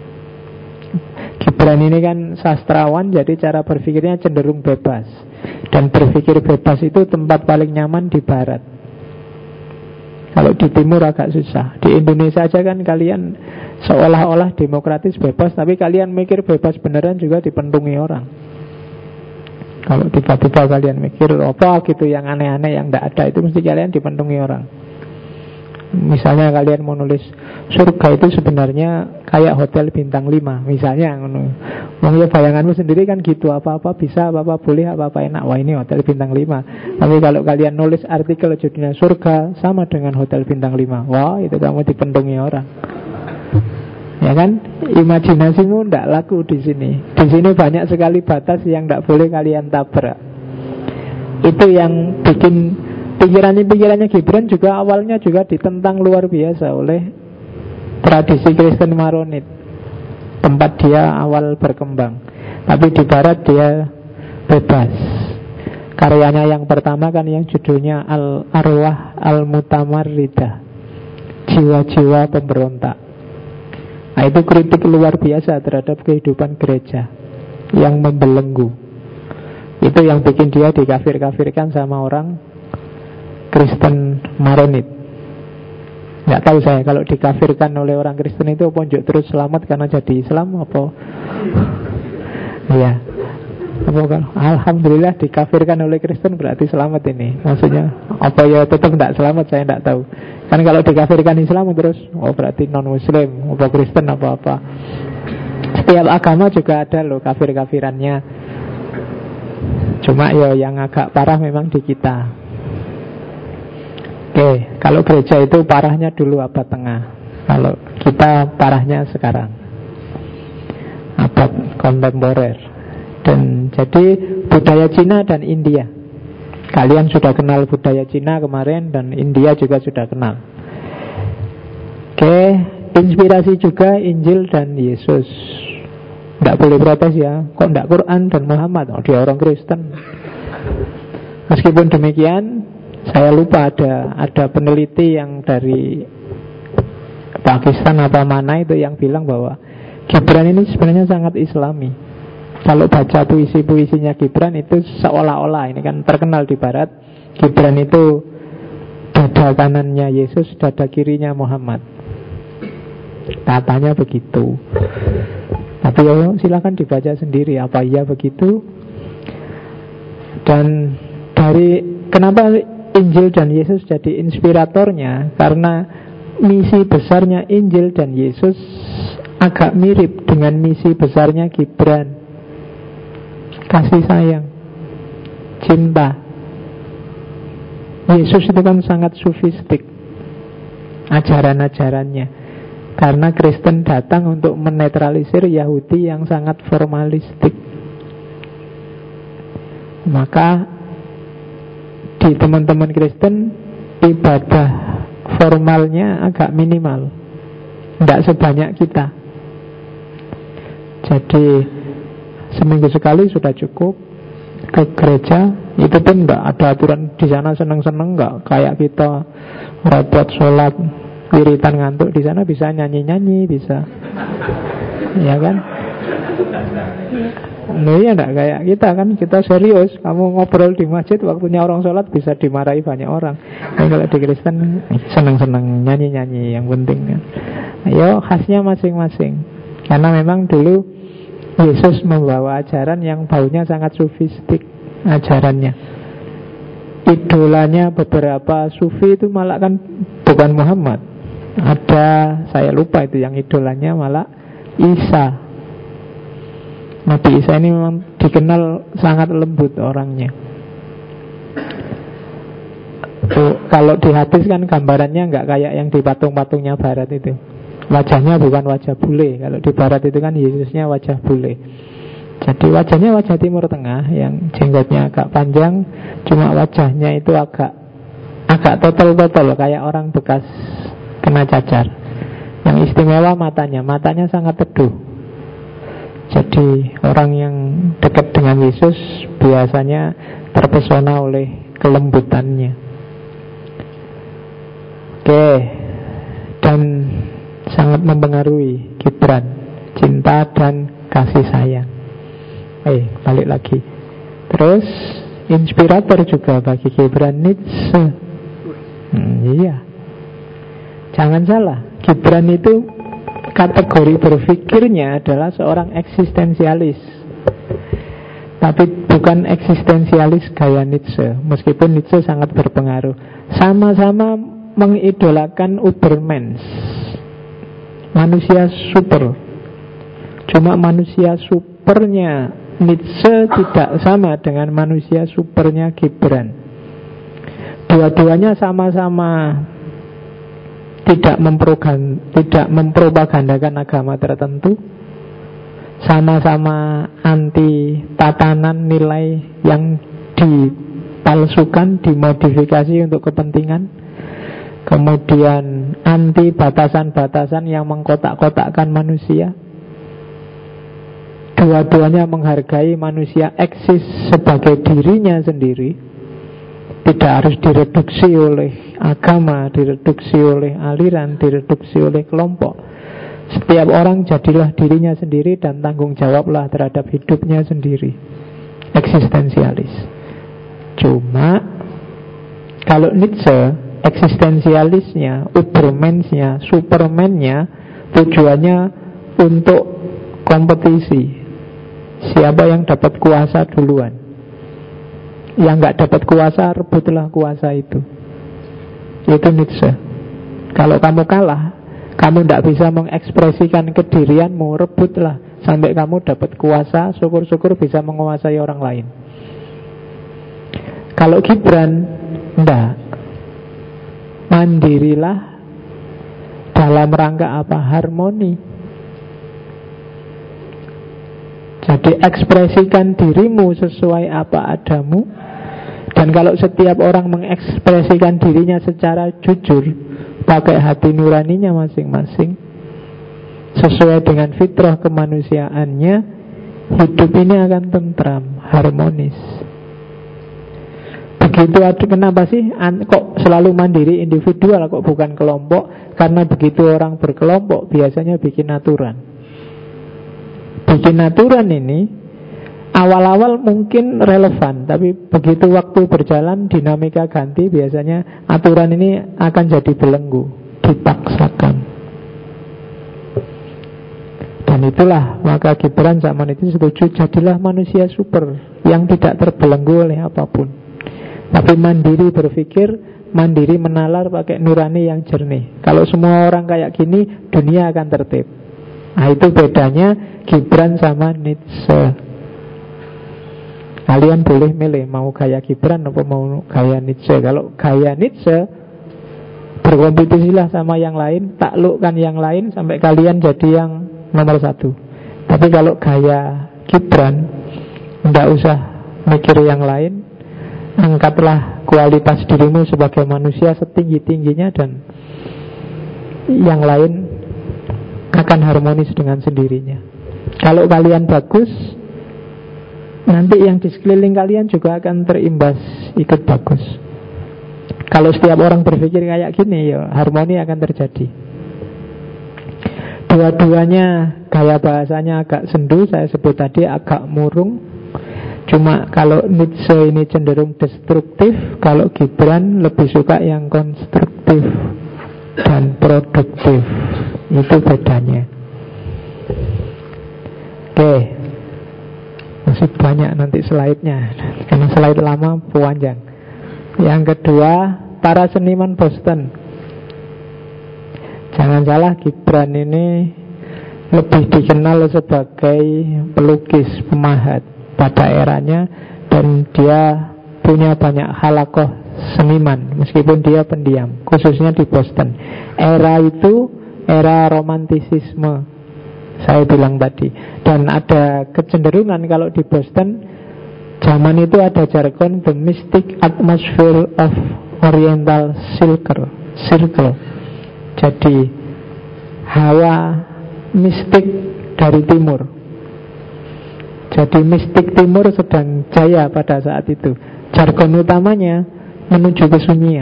Gibran ini kan sastrawan, jadi cara berpikirnya cenderung bebas. Dan berpikir bebas itu tempat paling nyaman di Barat. Kalau di Timur agak susah. Di Indonesia aja kan kalian seolah-olah demokratis bebas, tapi kalian mikir bebas beneran juga dipentungi orang. Kalau tiba-tiba kalian mikir apa gitu yang aneh-aneh yang tidak ada, itu mesti kalian dipentungi orang. Misalnya kalian mau nulis surga itu sebenarnya kayak hotel bintang lima, misalnya. Wong ya bayanganmu sendiri kan gitu, apa-apa bisa, apa-apa boleh, apa-apa enak. Wah ini hotel bintang lima. Tapi kalau kalian nulis artikel judulnya surga sama dengan hotel bintang lima, wah itu kamu dipentungi orang. Ya kan, imajinasimu tidak laku di sini. Di sini banyak sekali batas yang tidak boleh kalian tabrak. Itu yang bikin pikiran-pikirannya Gibran juga awalnya juga ditentang luar biasa oleh tradisi Kristen Maronit, tempat dia awal berkembang. Tapi di Barat dia bebas. Karyanya yang pertama kan yang judulnya Al-Arwah Al-Mutamarridah, jiwa-jiwa pemberontak. Nah itu kritik luar biasa terhadap kehidupan gereja yang membelenggu. Itu yang bikin dia dikafir-kafirkan sama orang Kristen Maronit. Nggak tahu saya kalau dikafirkan oleh orang Kristen itu ponjok terus selamat karena jadi Islam apa? Iya. Apa kan? Alhamdulillah dikafirkan oleh Kristen berarti selamat ini. Maksudnya apa ya tetap tidak selamat, saya tidak tahu. Kan kalau dikafirkan Islam terus oh berarti non Muslim, apa Kristen apa-apa. Setiap agama juga ada loh kafir-kafirannya. Cuma ya yang agak parah memang di kita. Oke, kalau gereja itu parahnya dulu abad tengah. Kalau kita parahnya sekarang abad kontemporer. Dan jadi budaya Cina dan India, kalian sudah kenal budaya Cina kemarin, dan India juga sudah kenal. Oke, inspirasi juga Injil dan Yesus. Tidak boleh protes ya, kok tidak Quran dan Muhammad? Oh dia orang Kristen. Meskipun demikian, saya lupa ada ada peneliti yang dari Pakistan apa mana itu yang bilang bahwa Gibran ini sebenarnya sangat Islami. Kalau baca puisi-puisinya Gibran itu seolah-olah, ini kan terkenal di Barat, Gibran itu dada kanannya Yesus, dada kirinya Muhammad. Katanya begitu. Tapi ya silakan dibaca sendiri apa iya begitu. Dan dari kenapa Injil dan Yesus jadi inspiratornya, karena misi besarnya Injil dan Yesus agak mirip dengan misi besarnya Gibran. Kasih sayang, cinta. Yesus itu kan sangat sufistik ajaran-ajarannya, karena Kristen datang untuk menetralisir Yahudi yang sangat formalistik. Maka di teman-teman Kristen ibadah formalnya agak minimal, tidak sebanyak kita. Jadi seminggu sekali sudah cukup ke gereja. Itu pun enggak ada aturan di sana seneng-seneng, enggak kayak kita repot sholat wiritan ngantuk. Di sana bisa nyanyi-nyanyi, bisa, ya kan? Nah iya enggak kayak kita kan, kita serius. Kamu ngobrol di masjid, waktunya orang sholat bisa dimarahi banyak orang. Nah, kalau di Kristen seneng-seneng, nyanyi-nyanyi yang penting kan. Ayo khasnya masing-masing. Karena memang dulu Yesus membawa ajaran yang baunya sangat sufistik ajarannya. Idolanya beberapa sufi itu malah kan bukan Muhammad. Ada, saya lupa itu yang idolanya malah Isa. Nabi Isa ini memang dikenal sangat lembut orangnya. Tuh, kalau di hadis kan gambarannya nggak kayak yang di patung-patungnya barat itu. Wajahnya bukan wajah bule. Kalau di barat itu kan Yesusnya wajah bule. Jadi wajahnya wajah Timur Tengah yang jenggotnya agak panjang, cuma wajahnya itu agak agak totol-totol kayak orang bekas kena cacar. Yang istimewa matanya, matanya sangat teduh. Jadi orang yang dekat dengan Yesus biasanya terpesona oleh kelembutannya. Oke, dan sangat mempengaruhi Gibran, cinta dan kasih sayang. Eh, balik lagi. Terus inspirator juga bagi Gibran Nietzsche. Hmm, iya. Jangan salah, Gibran itu kategori berpikirnya adalah seorang eksistensialis. Tapi bukan eksistensialis gaya Nietzsche. Meskipun Nietzsche sangat berpengaruh. Sama-sama mengidolakan Ubermensch, manusia super. Cuma manusia supernya Nietzsche tidak sama dengan manusia supernya Gibran. Dua-duanya sama-sama tidak memprogan, tidak mempropagandakan agama tertentu, sama-sama anti tatanan nilai yang dipalsukan, dimodifikasi untuk kepentingan, kemudian anti batasan-batasan yang mengkotak-kotakkan manusia. Dua-duanya menghargai manusia eksis sebagai dirinya sendiri, tidak harus direduksi oleh agama, direduksi oleh aliran, direduksi oleh kelompok. Setiap orang jadilah dirinya sendiri dan tanggung jawablah terhadap hidupnya sendiri. Eksistensialis. Cuma kalau Nietzsche, eksistensialisnya, Ubermenschnya, Supermannya, tujuannya untuk kompetisi. Siapa yang dapat kuasa duluan. Yang gak dapat kuasa, rebutlah kuasa itu. Itu Nietzsche. Kalau kamu kalah, kamu tidak bisa mengekspresikan kedirianmu, rebutlah sampai kamu dapat kuasa, syukur-syukur bisa menguasai orang lain. Kalau Gibran, enggak. Mandirilah dalam rangka apa? Harmoni. Jadi ekspresikan dirimu sesuai apa adamu. Dan kalau setiap orang mengekspresikan dirinya secara jujur, pakai hati nuraninya masing-masing, sesuai dengan fitrah kemanusiaannya, hidup ini akan tentram, harmonis. Begitu, kenapa sih kok selalu mandiri individual, kok bukan kelompok? Karena begitu orang berkelompok biasanya bikin aturan. Bikin aturan ini awal-awal mungkin relevan, tapi begitu waktu berjalan, dinamika ganti, biasanya aturan ini akan jadi belenggu, dipaksakan. Dan itulah maka Gibran zaman itu setuju, jadilah manusia super yang tidak terbelenggu oleh apapun, tapi mandiri berpikir, mandiri menalar pakai nurani yang jernih. Kalau semua orang kayak gini, dunia akan tertib. Nah itu bedanya Gibran sama Nietzsche. Kalian boleh milih mau gaya Gibran atau mau gaya Nietzsche. Kalau gaya Nietzsche, berkompetisilah sama yang lain, taklukkan yang lain sampai kalian jadi yang nomor satu. Tapi kalau gaya Gibran, tidak usah mikir yang lain, angkatlah kualitas dirimu sebagai manusia setinggi-tingginya, dan yang lain akan harmonis dengan sendirinya. Kalau kalian bagus, nanti yang di sekeliling kalian juga akan terimbas ikut bagus. Kalau setiap orang berpikir kayak gini, ya harmoni akan terjadi. Dua-duanya gaya bahasanya agak sendu, saya sebut tadi agak murung. Cuma kalau Nietzsche ini cenderung destruktif, kalau Gibran lebih suka yang konstruktif dan produktif. Itu bedanya. Oke, masih banyak nanti slide-nya, karena slide lama panjang. Yang kedua, para seniman Boston. Jangan salah, Gibran ini lebih dikenal sebagai pelukis, pemahat pada eranya, dan dia punya banyak halakoh seniman, meskipun dia pendiam, khususnya di Boston. Era itu era romantisisme, saya bilang tadi. Dan ada kecenderungan kalau di Boston zaman itu ada jargon the mystic atmosphere of Oriental circle. circle. Jadi hawa mistik dari timur. Jadi mistik timur sedang jaya pada saat itu. Jargon utamanya menuju kesunyian.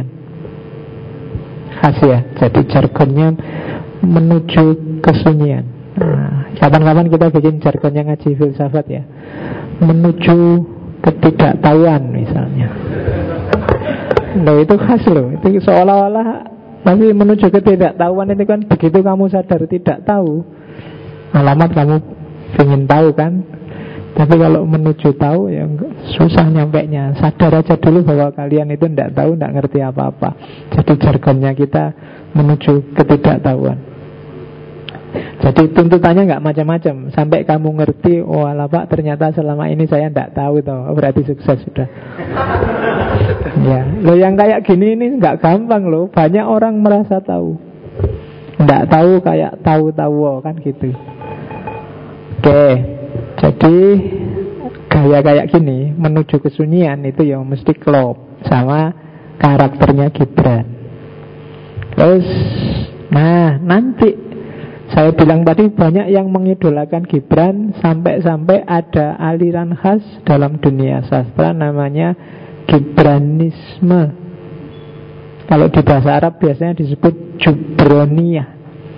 Khas ya. Jadi jargonnya menuju kesunyian. Nah, kapan-kapan kita bikin jargonnya ngaji filsafat ya. Menuju ketidaktahuan misalnya. Nah itu khas loh. Itu seolah-olah, tapi menuju ketidaktahuan itu kan begitu kamu sadar tidak tahu, alamat kamu ingin tahu kan. Tapi kalau menuju tahu ya susah nyampainya. Sadar aja dulu bahwa kalian itu tidak tahu, tidak ngerti apa-apa. Jadi jargonnya kita menuju ketidaktahuan. Jadi tuntutannya nggak macam-macam. Sampai kamu ngerti, oh alah Pak, ternyata selama ini saya tidak tahu toh. Berarti sukses sudah. Ya, lo yang kayak gini ini nggak gampang loh. Banyak orang merasa tahu, nggak tahu kayak tahu-tahu kan gitu. Oke, jadi gaya kayak gini menuju kesunyian itu yang mesti klop sama karakternya Gibran. Terus, nah nanti saya bilang tadi banyak yang mengidolakan Gibran, sampai-sampai ada aliran khas dalam dunia sastra namanya Gibranisme. Kalau di bahasa Arab biasanya disebut Jubroniyah.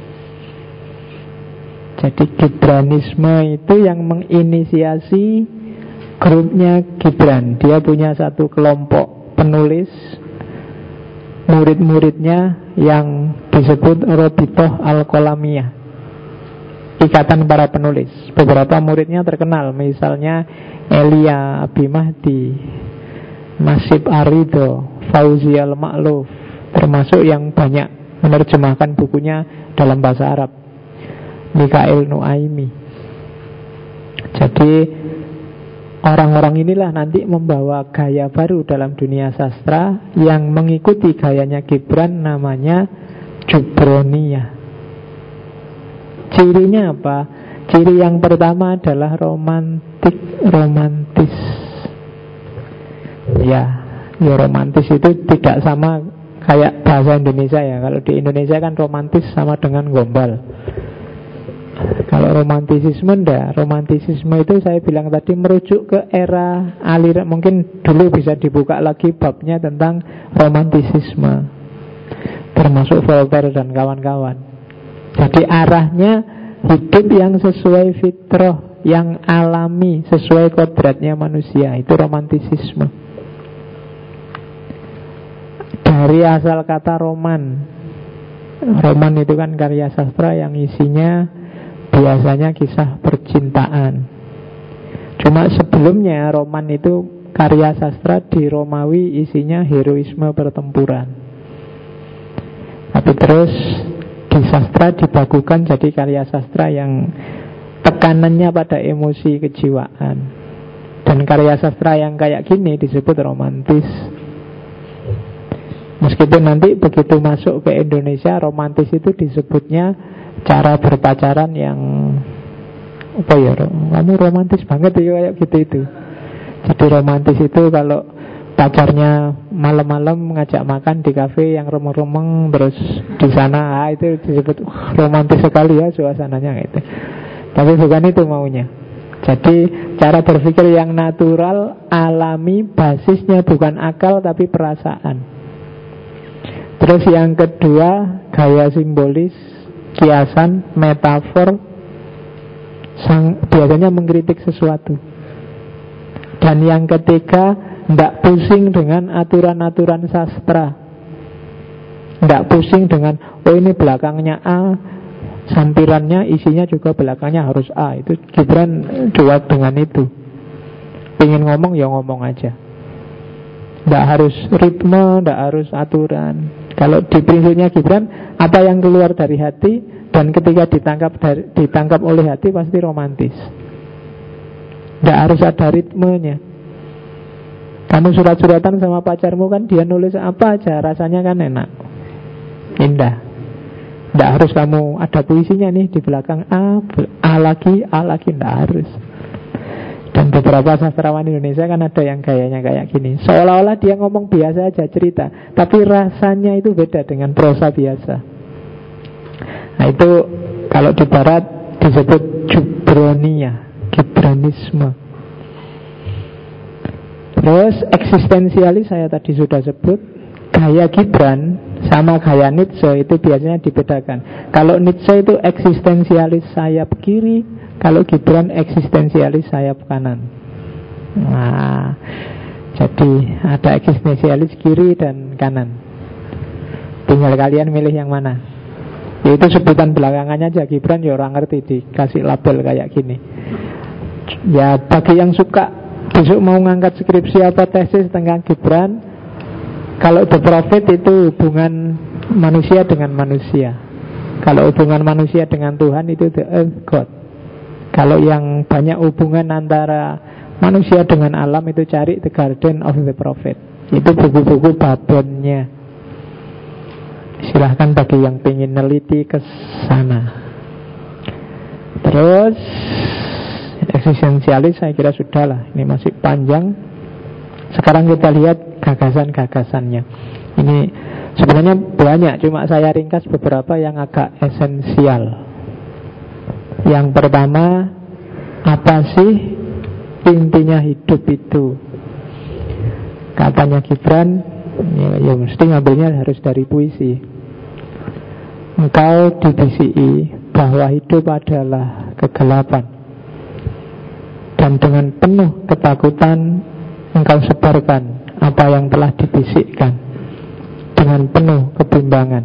Jadi Gibranisme itu yang menginisiasi grupnya Gibran. Dia punya satu kelompok penulis, murid-muridnya yang disebut Robitoh Al-Qolamiyah, ikatan para penulis. Beberapa muridnya terkenal, misalnya Elia Abimahdi, Nasib Arido, Fauzi Al-Ma'luf, termasuk yang banyak menerjemahkan bukunya dalam bahasa Arab, Mikhail Nuaimi. Jadi orang-orang inilah nanti membawa gaya baru dalam dunia sastra yang mengikuti gayanya Gibran, namanya Jubroniyah. Cirinya apa? Ciri yang pertama adalah romantik, romantis. Ya, ya romantis itu tidak sama kayak bahasa Indonesia ya. Kalau di Indonesia kan romantis sama dengan gombal. Kalau romantisisme enggak. Romantisisme itu saya bilang tadi merujuk ke era aliran. Mungkin dulu bisa dibuka lagi babnya tentang romantisisme, termasuk Voltaire dan kawan-kawan. Jadi arahnya hidup yang sesuai fitrah, yang alami, sesuai kodratnya manusia. Itu romantisisme. Dari asal kata roman. Roman itu kan karya sastra yang isinya biasanya kisah percintaan. Cuma sebelumnya roman itu karya sastra di Romawi isinya heroisme pertempuran. Tapi terus di sastra dibagukan jadi karya sastra yang tekanannya pada emosi kejiwaan. Dan karya sastra yang kayak gini disebut romantis. Meskipun nanti begitu masuk ke Indonesia, romantis itu disebutnya cara berpacaran yang apa ya, kamu romantis banget ya kayak gitu itu. Jadi romantis itu kalau pacarnya malam-malam ngajak makan di kafe yang remeng-remeng, terus di sana, ah, itu disebut uh, romantis sekali ya suasananya gitu. Tapi bukan itu maunya. Jadi cara berpikir yang natural, alami, basisnya bukan akal tapi perasaan. Terus yang kedua, gaya simbolis, kiasan, metafor, sang, biasanya mengkritik sesuatu. Dan yang ketiga, tidak pusing dengan aturan-aturan sastra, tidak pusing dengan oh ini belakangnya A, sampirannya isinya juga belakangnya harus A. Itu Gibran jawab dengan itu. Pengen ngomong ya ngomong aja, tidak harus ritme, tidak harus aturan. Kalau di prinsipnya Gibran, apa yang keluar dari hati dan ketika ditangkap dari, ditangkap oleh hati pasti romantis. Tidak harus ada ritmenya. Kamu surat-suratan sama pacarmu kan, dia nulis apa aja rasanya kan enak, indah. Tidak harus kamu ada puisinya nih di belakang A, A lagi, A lagi, tidak harus. Dan beberapa sastrawan Indonesia kan ada yang gayanya kayak gini, seolah-olah dia ngomong biasa aja cerita, tapi rasanya itu beda dengan prosa biasa. Nah itu kalau di barat disebut Gibronia, Gibranisme. Terus eksistensialis saya tadi sudah sebut. Gaya Gibran sama gaya Nietzsche itu biasanya dibedakan. Kalau Nietzsche itu eksistensialis sayap kiri, kalau Gibran eksistensialis sayap kanan. Nah, jadi ada eksistensialis kiri dan kanan. Tinggal kalian milih yang mana. Ya itu sebutan belakangannya aja. Gibran ya orang ngerti dikasih label kayak gini. Ya bagi yang suka besok mau ngangkat skripsi apa tesis tentang Gibran, kalau The Prophet itu hubungan manusia dengan manusia. Kalau hubungan manusia dengan Tuhan itu The Earth God. Kalau yang banyak hubungan antara manusia dengan alam itu cari The Garden of the Prophet. Itu buku-buku babonnya. Silahkan bagi yang pengen neliti ke sana. Terus eksistensialis saya kira sudah lah, ini masih panjang. Sekarang kita lihat gagasan-gagasannya. Ini sebenarnya banyak, cuma saya ringkas beberapa yang agak esensial. Yang pertama, apa sih intinya hidup itu? Katanya Gibran, ya, ya mesti ngambilnya harus dari puisi. Engkau dibisiki bahwa hidup adalah kegelapan, dan dengan penuh ketakutan engkau sebarkan apa yang telah dibisikkan. Dengan penuh kebimbangan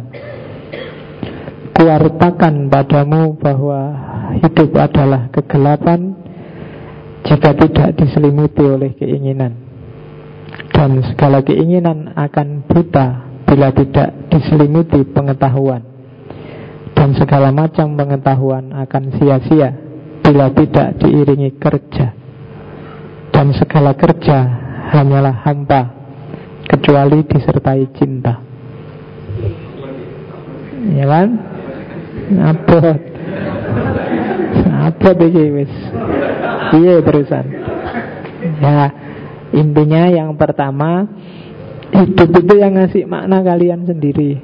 kuwartakan padamu bahwa hidup adalah kegelapan jika tidak diselimuti oleh keinginan, dan segala keinginan akan buta bila tidak diselimuti pengetahuan, dan segala macam pengetahuan akan sia-sia bila tidak diiringi kerja, dan segala kerja hanyalah hampa kecuali disertai cinta. Ya kan? Abot Abot iki wis. Iya terusan. Ya, intinya yang pertama, hidup itu yang ngasih makna kalian sendiri.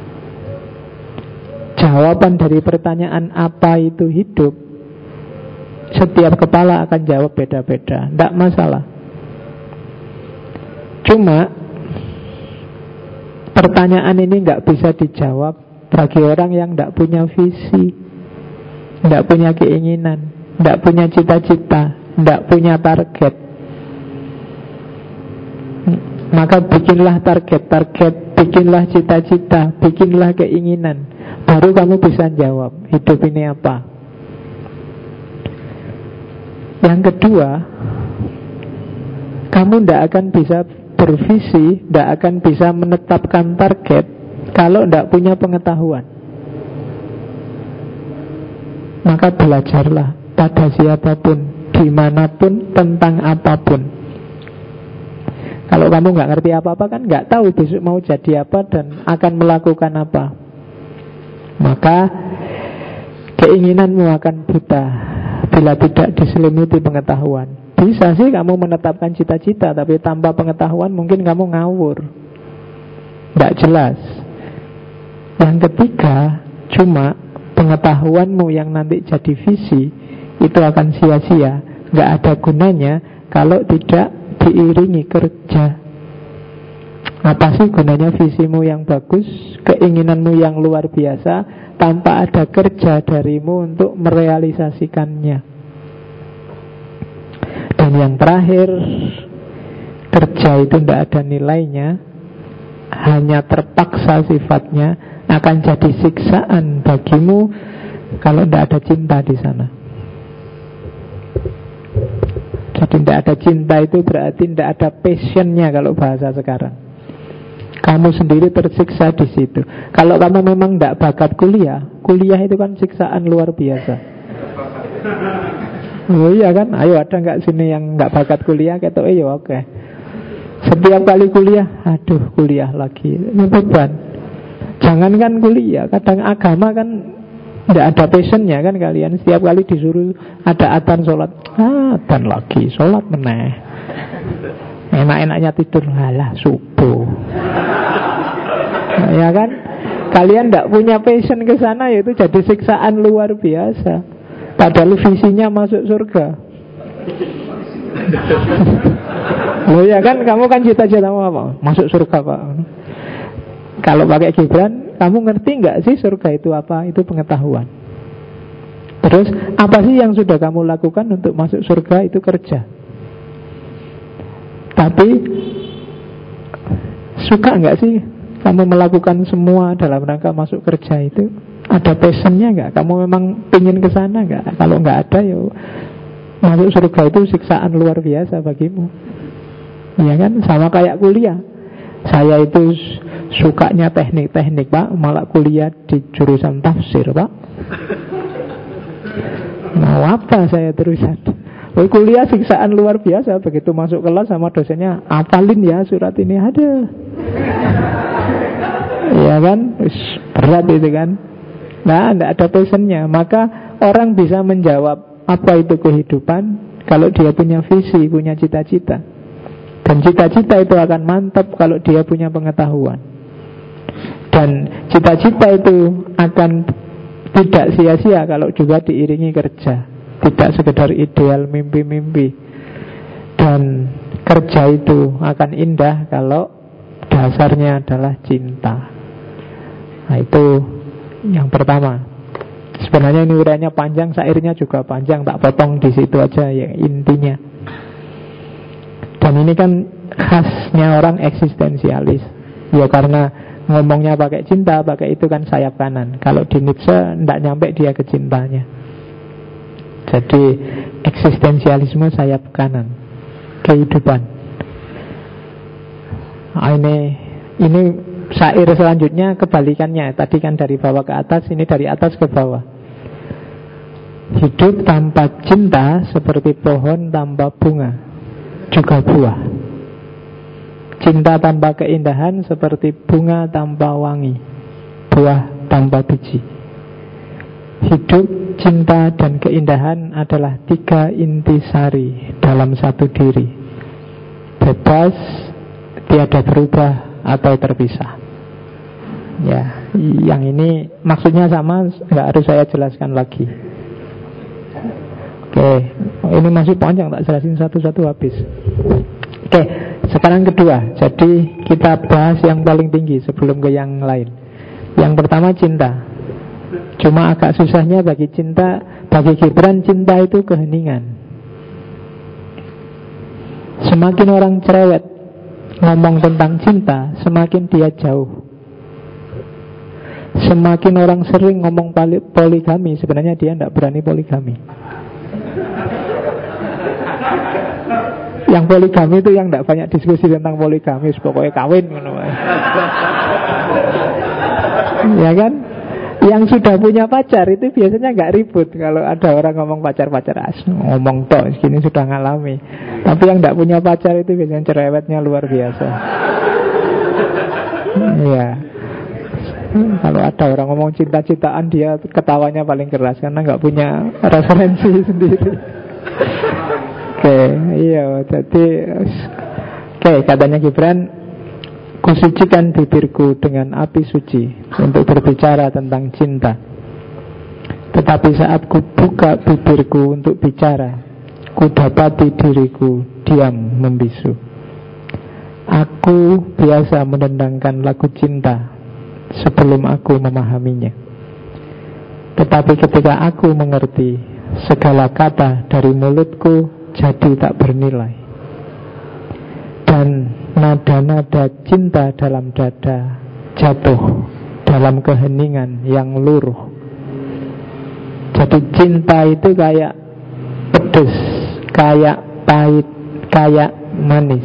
Jawaban dari pertanyaan apa itu hidup, setiap kepala akan jawab beda-beda, tidak masalah. Cuma pertanyaan ini nggak bisa dijawab bagi orang yang tidak punya visi, tidak punya keinginan, tidak punya cita-cita, tidak punya target. Maka bikinlah target-target, bikinlah cita-cita, bikinlah keinginan. Baru kamu bisa jawab hidup ini apa. Yang kedua, kamu tidak akan bisa bervisi, tidak akan bisa menetapkan target kalau tidak punya pengetahuan. Maka belajarlah pada siapapun, dimanapun, tentang apapun. Kalau kamu nggak ngerti apa-apa kan nggak tahu besok mau jadi apa dan akan melakukan apa. Maka keinginanmu akan buta bila tidak diselimuti pengetahuan. Bisa sih kamu menetapkan cita-cita, tapi tanpa pengetahuan mungkin kamu ngawur, tidak jelas. Yang ketiga, cuma pengetahuanmu yang nanti jadi visi itu akan sia-sia, nggak ada gunanya kalau tidak diiringi kerja. Apa sih gunanya visimu yang bagus, keinginanmu yang luar biasa, tanpa ada kerja darimu untuk merealisasikannya. Dan yang terakhir, kerja itu tidak ada nilainya, hanya terpaksa sifatnya, akan jadi siksaan bagimu kalau tidak ada cinta di sana. Jadi tidak ada cinta itu berarti tidak ada passionnya kalau bahasa sekarang. Kamu sendiri tersiksa di situ. Kalau kamu memang tidak bakat kuliah, kuliah itu kan siksaan luar biasa. Oh iya kan, ayo ada nggak sini yang nggak bakat kuliah? Kata iya oke. Okay. Setiap kali kuliah, aduh kuliah lagi, ini beban. Jangankan kuliah, kadang agama kan tidak ada passionnya kan kalian. Setiap kali disuruh ada adzan sholat, ah, adzan lagi, sholat meneh. Enak-enaknya tidur, halah subuh. Nah, ya kan? Kalian tidak punya passion ke sana, yaitu jadi siksaan luar biasa. Padahal visinya masuk surga. Loh ya kan, kamu kan cita-citamu apa? Masuk surga Pak. Kalau pakai Gibran, kamu ngerti nggak sih surga itu apa? Itu pengetahuan. Terus apa sih yang sudah kamu lakukan untuk masuk surga? Itu kerja. Tapi suka nggak sih kamu melakukan semua dalam rangka masuk kerja itu? Ada passionnya nggak? Kamu memang pingin ke sana nggak? Kalau nggak ada, ya masuk surga itu siksaan luar biasa bagimu. Iya kan? Sama kayak kuliah. Saya itu sukanya teknik-teknik Pak, malah kuliah di jurusan tafsir Pak. Mau apa saya terusan? Oh, kuliah siksaan luar biasa. Begitu masuk kelas sama dosennya, hafalin ya surat ini, ada. Iya kan? Berat itu kan. Nah, tidak ada passionnya. Maka orang bisa menjawab apa itu kehidupan kalau dia punya visi, punya cita-cita. Dan cita-cita itu akan mantap kalau dia punya pengetahuan. Dan cita-cita itu akan tidak sia-sia kalau juga diiringi kerja. Tidak sekedar ideal mimpi-mimpi. Dan kerja itu akan indah kalau dasarnya adalah cinta. Nah, itu yang pertama. Sebenarnya ini uraiannya panjang, syairnya juga panjang, tak potong di situ aja ya intinya. Dan ini kan khasnya orang eksistensialis. Ya karena ngomongnya pakai cinta, pakai itu kan sayap kanan. Kalau di Nietzsche tidak nyampe dia ke cintanya. Jadi eksistensialisme sayap kanan, kehidupan. Nah, ini ini syair selanjutnya kebalikannya. Tadi kan dari bawah ke atas, ini dari atas ke bawah. Hidup tanpa cinta seperti pohon tanpa bunga, juga buah. Cinta tanpa keindahan seperti bunga tanpa wangi, buah tanpa biji. Hidup, cinta, dan keindahan adalah tiga intisari dalam satu diri. Bebas, tiada berubah atau terpisah. Ya, yang ini maksudnya sama, nggak harus saya jelaskan lagi. Oke, ini masih panjang, tak jelasin satu-satu habis. Oke, sekarang kedua. Jadi kita bahas yang paling tinggi sebelum ke yang lain. Yang pertama cinta. Cuma agak susahnya bagi cinta, bagi Gibran cinta itu keheningan. Semakin orang cerewet ngomong tentang cinta, semakin dia jauh. Semakin orang sering ngomong poligami, sebenarnya dia tidak berani poligami. Yang poligami itu yang tidak banyak diskusi tentang poligami, pokoknya kawin. Ya kan? Yang sudah punya pacar itu biasanya nggak ribut. Kalau ada orang ngomong pacar-pacar, as, ngomong tok, segini sudah ngalami. Tapi yang nggak punya pacar itu biasanya cerewetnya luar biasa. Iya. Kalau ada orang ngomong cinta-cintaan, dia ketawanya paling keras karena nggak punya referensi sendiri. Oke, iya. Jadi, oke, katanya Gibran, kusucikan bibirku dengan api suci untuk berbicara tentang cinta. Tetapi saat ku buka bibirku untuk bicara, ku dapati diriku diam membisu. Aku biasa mendendangkan lagu cinta sebelum aku memahaminya. Tetapi ketika aku mengerti, segala kata dari mulutku jadi tak bernilai. Dan nada-nada cinta dalam dada jatuh dalam keheningan yang luruh. Jadi cinta itu kayak pedes, kayak pahit, kayak manis.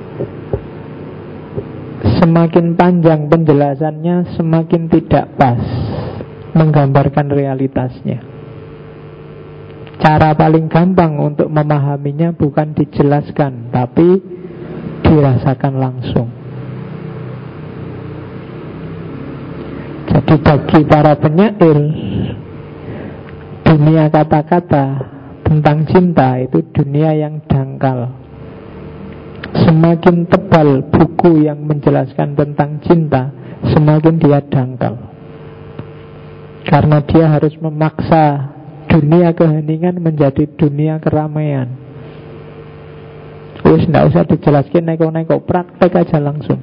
Semakin panjang penjelasannya, semakin tidak pas menggambarkan realitasnya. Cara paling gampang untuk memahaminya bukan dijelaskan, tapi dirasakan langsung. Jadi bagi para penyair, dunia kata-kata tentang cinta itu dunia yang dangkal. Semakin tebal buku yang menjelaskan tentang cinta, semakin dia dangkal. Karena dia harus memaksa dunia keheningan menjadi dunia keramaian. Wis ndak usah dijelaskan, neko-neko, praktek aja langsung.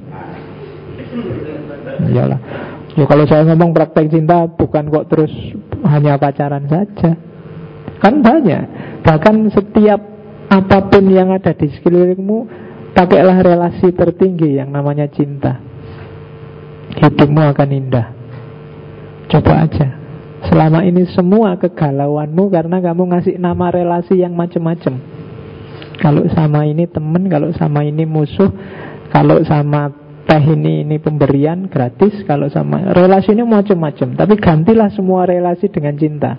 Iyalah. Ya kalau saya ngomong praktek cinta, bukan kok terus hanya pacaran saja. Kan banyak. Bahkan setiap apapun yang ada di sekelilingmu, pakailah relasi tertinggi yang namanya cinta. Hidupmu akan indah. Coba aja. Selama ini semua kegalauanmu karena kamu ngasih nama relasi yang macam-macam. Kalau sama ini teman, kalau sama ini musuh, kalau sama teh ini ini pemberian gratis, kalau sama relasi ini macam-macam. Tapi gantilah semua relasi dengan cinta.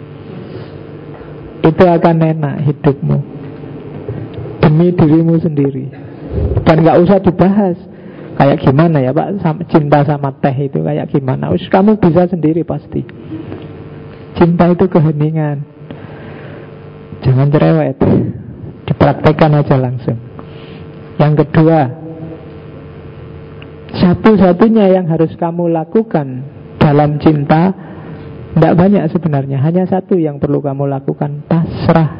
Itu akan enak hidupmu demi dirimu sendiri. Dan gak usah dibahas kayak gimana ya Pak, cinta sama teh itu kayak gimana. Us, kamu bisa sendiri pasti. Cinta itu keheningan. Jangan cerewet, dipraktekkan aja langsung. Yang kedua, satu-satunya yang harus kamu lakukan dalam cinta, tidak banyak sebenarnya, hanya satu yang perlu kamu lakukan, pasrah.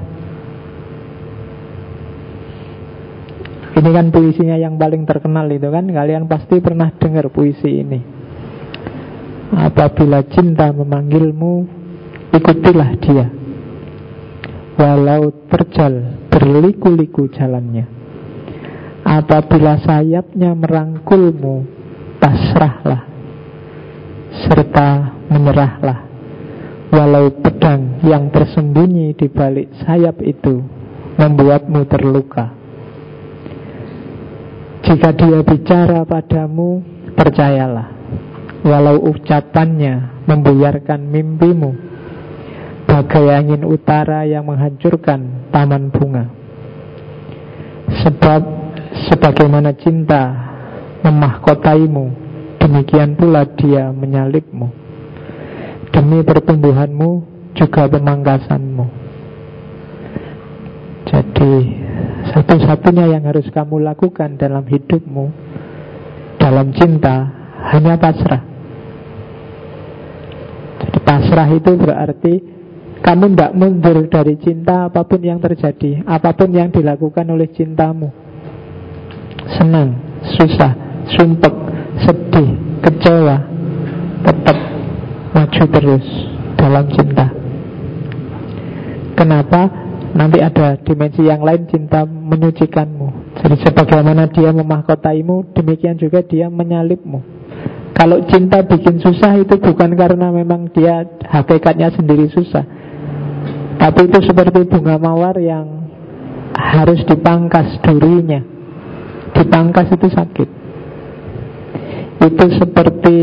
Ini kan puisinya yang paling terkenal itu kan, kalian pasti pernah dengar puisi ini. Apabila cinta memanggilmu, ikutilah dia, walau terjal berliku-liku jalannya. Apabila sayapnya merangkulmu, pasrahlah serta menyerahlah, walau pedang yang tersembunyi di balik sayap itu membuatmu terluka. Jika dia bicara padamu, percayalah, walau ucapannya membuyarkan mimpimu, bagai angin utara yang menghancurkan taman bunga. Sebab sebagaimana cinta memahkotaimu, demikian pula dia menyalipmu. Demi pertumbuhanmu juga pemangkasanmu. Jadi satu-satunya yang harus kamu lakukan dalam hidupmu, dalam cinta, hanya pasrah. Jadi pasrah itu berarti kamu tidak mundur dari cinta apapun yang terjadi, apapun yang dilakukan oleh cintamu. Senang, susah, sumpek, sedih, kecewa, tetap maju terus dalam cinta. Kenapa? Nanti ada dimensi yang lain, cinta menyucikanmu. Jadi sebagaimana dia memahkotaimu, demikian juga dia menyalipmu. Kalau cinta bikin susah, itu bukan karena memang dia hakikatnya sendiri susah, tapi itu seperti bunga mawar yang harus dipangkas durinya. Dipangkas itu sakit. Itu seperti,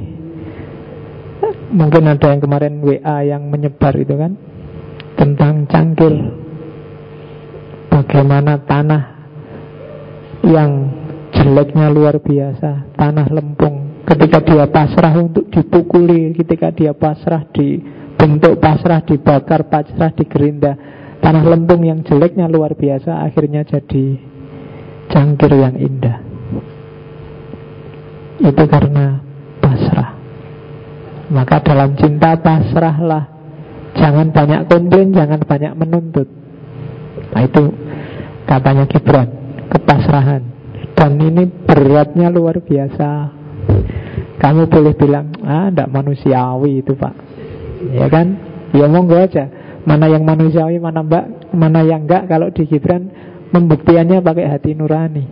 mungkin ada yang kemarin W A yang menyebar itu kan, tentang cangkir. Bagaimana tanah yang jeleknya luar biasa, tanah lempung, ketika dia pasrah untuk dipukuli, ketika dia pasrah dibentuk, pasrah dibakar, pasrah digerinda, tanah lempung yang jeleknya luar biasa akhirnya jadi cangkir yang indah. Itu karena pasrah. Maka dalam cinta pasrahlah. Jangan banyak komplain, jangan banyak menuntut. Nah itu katanya Gibran, kepasrahan. Dan ini beratnya luar biasa. Kamu boleh bilang, ah tidak manusiawi itu Pak, Ya kan? Ya monggo aja. Mana yang manusiawi, mana mbak, mana yang enggak. Kalau di Gibran pembuktiannya pakai hati nurani.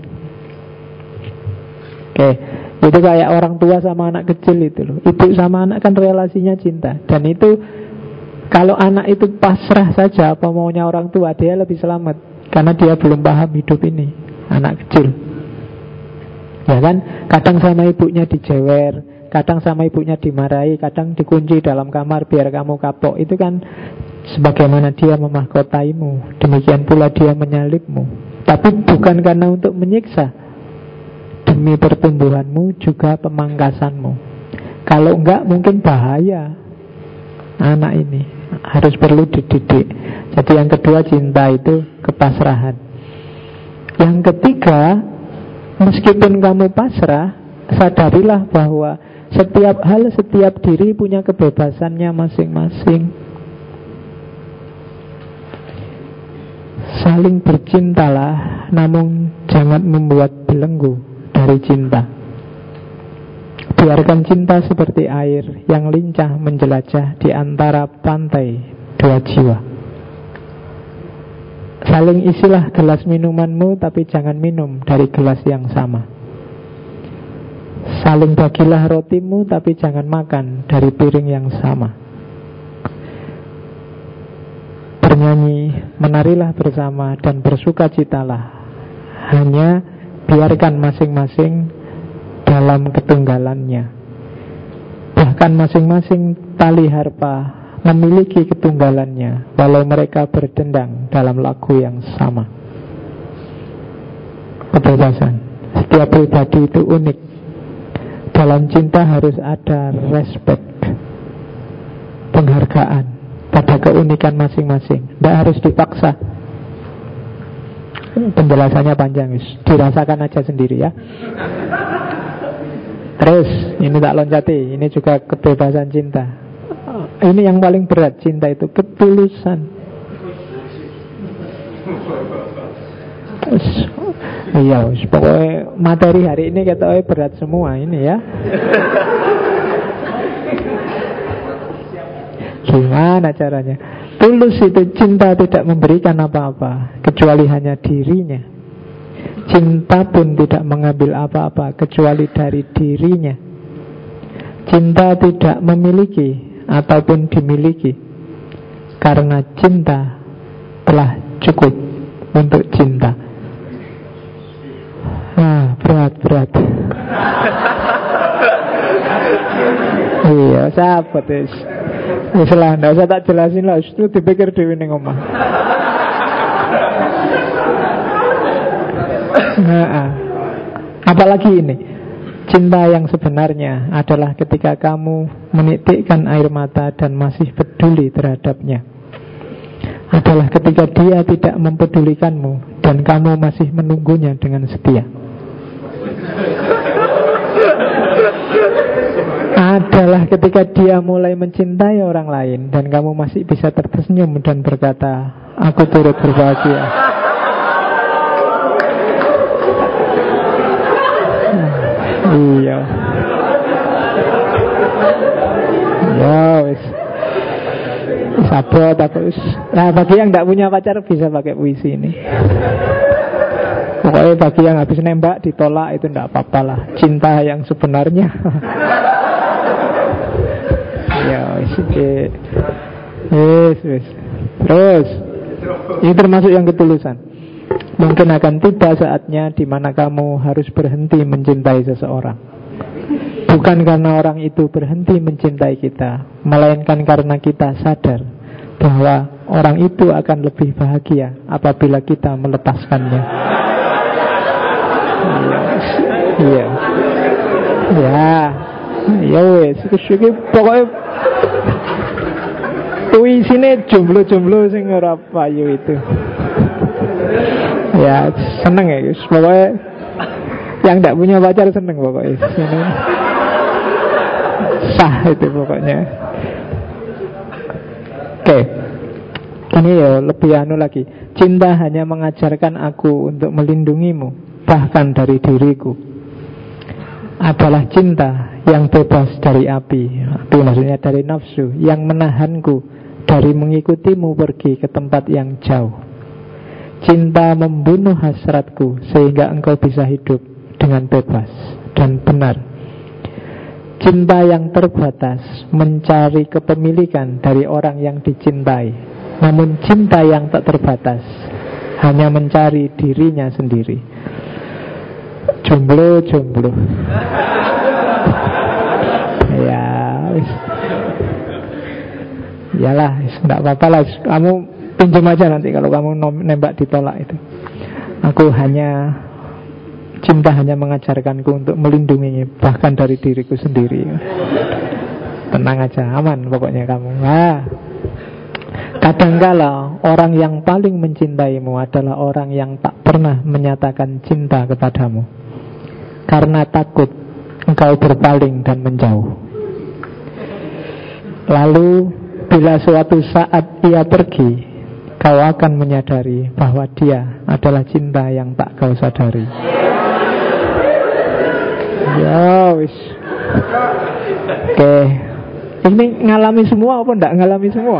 Oke, itu kayak orang tua sama anak kecil itu loh. Ibu sama anak kan relasinya cinta. Dan itu kalau anak itu pasrah saja apa maunya orang tua, dia lebih selamat. Karena dia belum paham hidup ini. Anak kecil. Ya kan? Kadang sama ibunya dijewer, kadang sama ibunya dimarahi, kadang dikunci dalam kamar biar kamu kapok. Itu kan sebagaimana dia memahkotaimu, demikian pula dia menyalibmu. Tapi bukan karena untuk menyiksa. Demi pertumbuhanmu juga pemangkasanmu. Kalau enggak mungkin bahaya. Anak ini harus perlu dididik. Jadi yang kedua cinta itu kepasrahan. Yang ketiga, meskipun kamu pasrah, sadarilah bahwa setiap hal, setiap diri punya kebebasannya masing-masing. Saling bercintalah, namun jangan membuat belenggu dari cinta. Biarkan cinta seperti air yang lincah menjelajah di antara pantai dua jiwa. Saling isilah gelas minumanmu, tapi jangan minum dari gelas yang sama. Saling bagilah rotimu, tapi jangan makan dari piring yang sama. Bernyanyi, menarilah bersama dan bersukacitalah. Hanya biarkan masing-masing dalam ketunggalannya. Bahkan masing-masing tali harpa memiliki ketunggalannya, walau mereka berdendang dalam lagu yang sama. Kebebasan. Setiap pribadi itu unik. Dalam cinta harus ada respect, penghargaan pada keunikan masing-masing. Tidak harus dipaksa. Penjelasannya panjang, dirasakan aja sendiri ya. Terus, ini tak loncati, ini juga kebebasan cinta. Ini yang paling berat, cinta itu ketulusan. Iya, pokoknya materi hari ini katanya berat semua ini ya. Gimana caranya? Tulus itu cinta tidak memberikan apa-apa kecuali hanya dirinya. Cinta pun tidak mengambil apa-apa kecuali dari dirinya. Cinta tidak memiliki ataupun dimiliki, karena cinta telah cukup untuk cinta. Ah, berat-berat. Iya, sahabat es. Wis lah, ndak usah tak jelasin lah, itu dipikir dhewe ning omah. Nah, apalagi ini, cinta yang sebenarnya adalah ketika kamu menitikkan air mata dan masih peduli terhadapnya. Adalah ketika dia tidak mempedulikanmu dan kamu masih menunggunya dengan setia. Adalah ketika dia mulai mencintai orang lain dan kamu masih bisa tersenyum dan berkata, aku turut berbahagia. Iya. Ya wis. Sabot aku. Nah, bagi yang tidak punya pacar bisa pakai puisi ini. Pokoknya bagi yang habis nembak ditolak itu tidak apa-apa lah. Cinta yang sebenarnya. Ya wis. Wis wis. Terus ini termasuk yang ketulusan. Mungkin akan tiba saatnya di mana kamu harus berhenti mencintai seseorang. Bukan karena orang itu berhenti mencintai kita, melainkan karena kita sadar bahwa orang itu akan lebih bahagia apabila kita melepaskannya. Iya. Ya. Ya wes, iki pokoknya puisine jomblo-jomblo sing ora payu itu. Ya seneng ya guys. Pokoknya yang tidak punya pacar seneng pokoknya. Seneng. Sah itu pokoknya. Oke. Ini ya lebih anu lagi. Cinta hanya mengajarkan aku untuk melindungimu, bahkan dari diriku. adalah cinta yang bebas dari api. Api maksudnya dari nafsu, yang menahanku dari mengikutimu pergi ke tempat yang jauh. Cinta membunuh hasratku sehingga engkau bisa hidup dengan bebas dan benar. Cinta yang terbatas mencari kepemilikan dari orang yang dicintai. Namun cinta yang tak terbatas hanya mencari dirinya sendiri. Jomblo, jomblo. Ya, wis. Yalah, enggak apa-apa lah. Kamu pinjam aja nanti kalau kamu nembak ditolak itu. Aku hanya cinta hanya mengajarkanku untuk melindunginya, bahkan dari diriku sendiri. Tenang aja, aman pokoknya kamu. Nah, kadangkala orang yang paling mencintaimu adalah orang yang tak pernah menyatakan cinta kepadamu, karena takut engkau berpaling dan menjauh. Lalu bila suatu saat ia pergi, kau akan menyadari bahwa dia adalah cinta yang tak kau sadari. Ya wis. Oke. Ini ngalami semua apa enggak ngalami semua?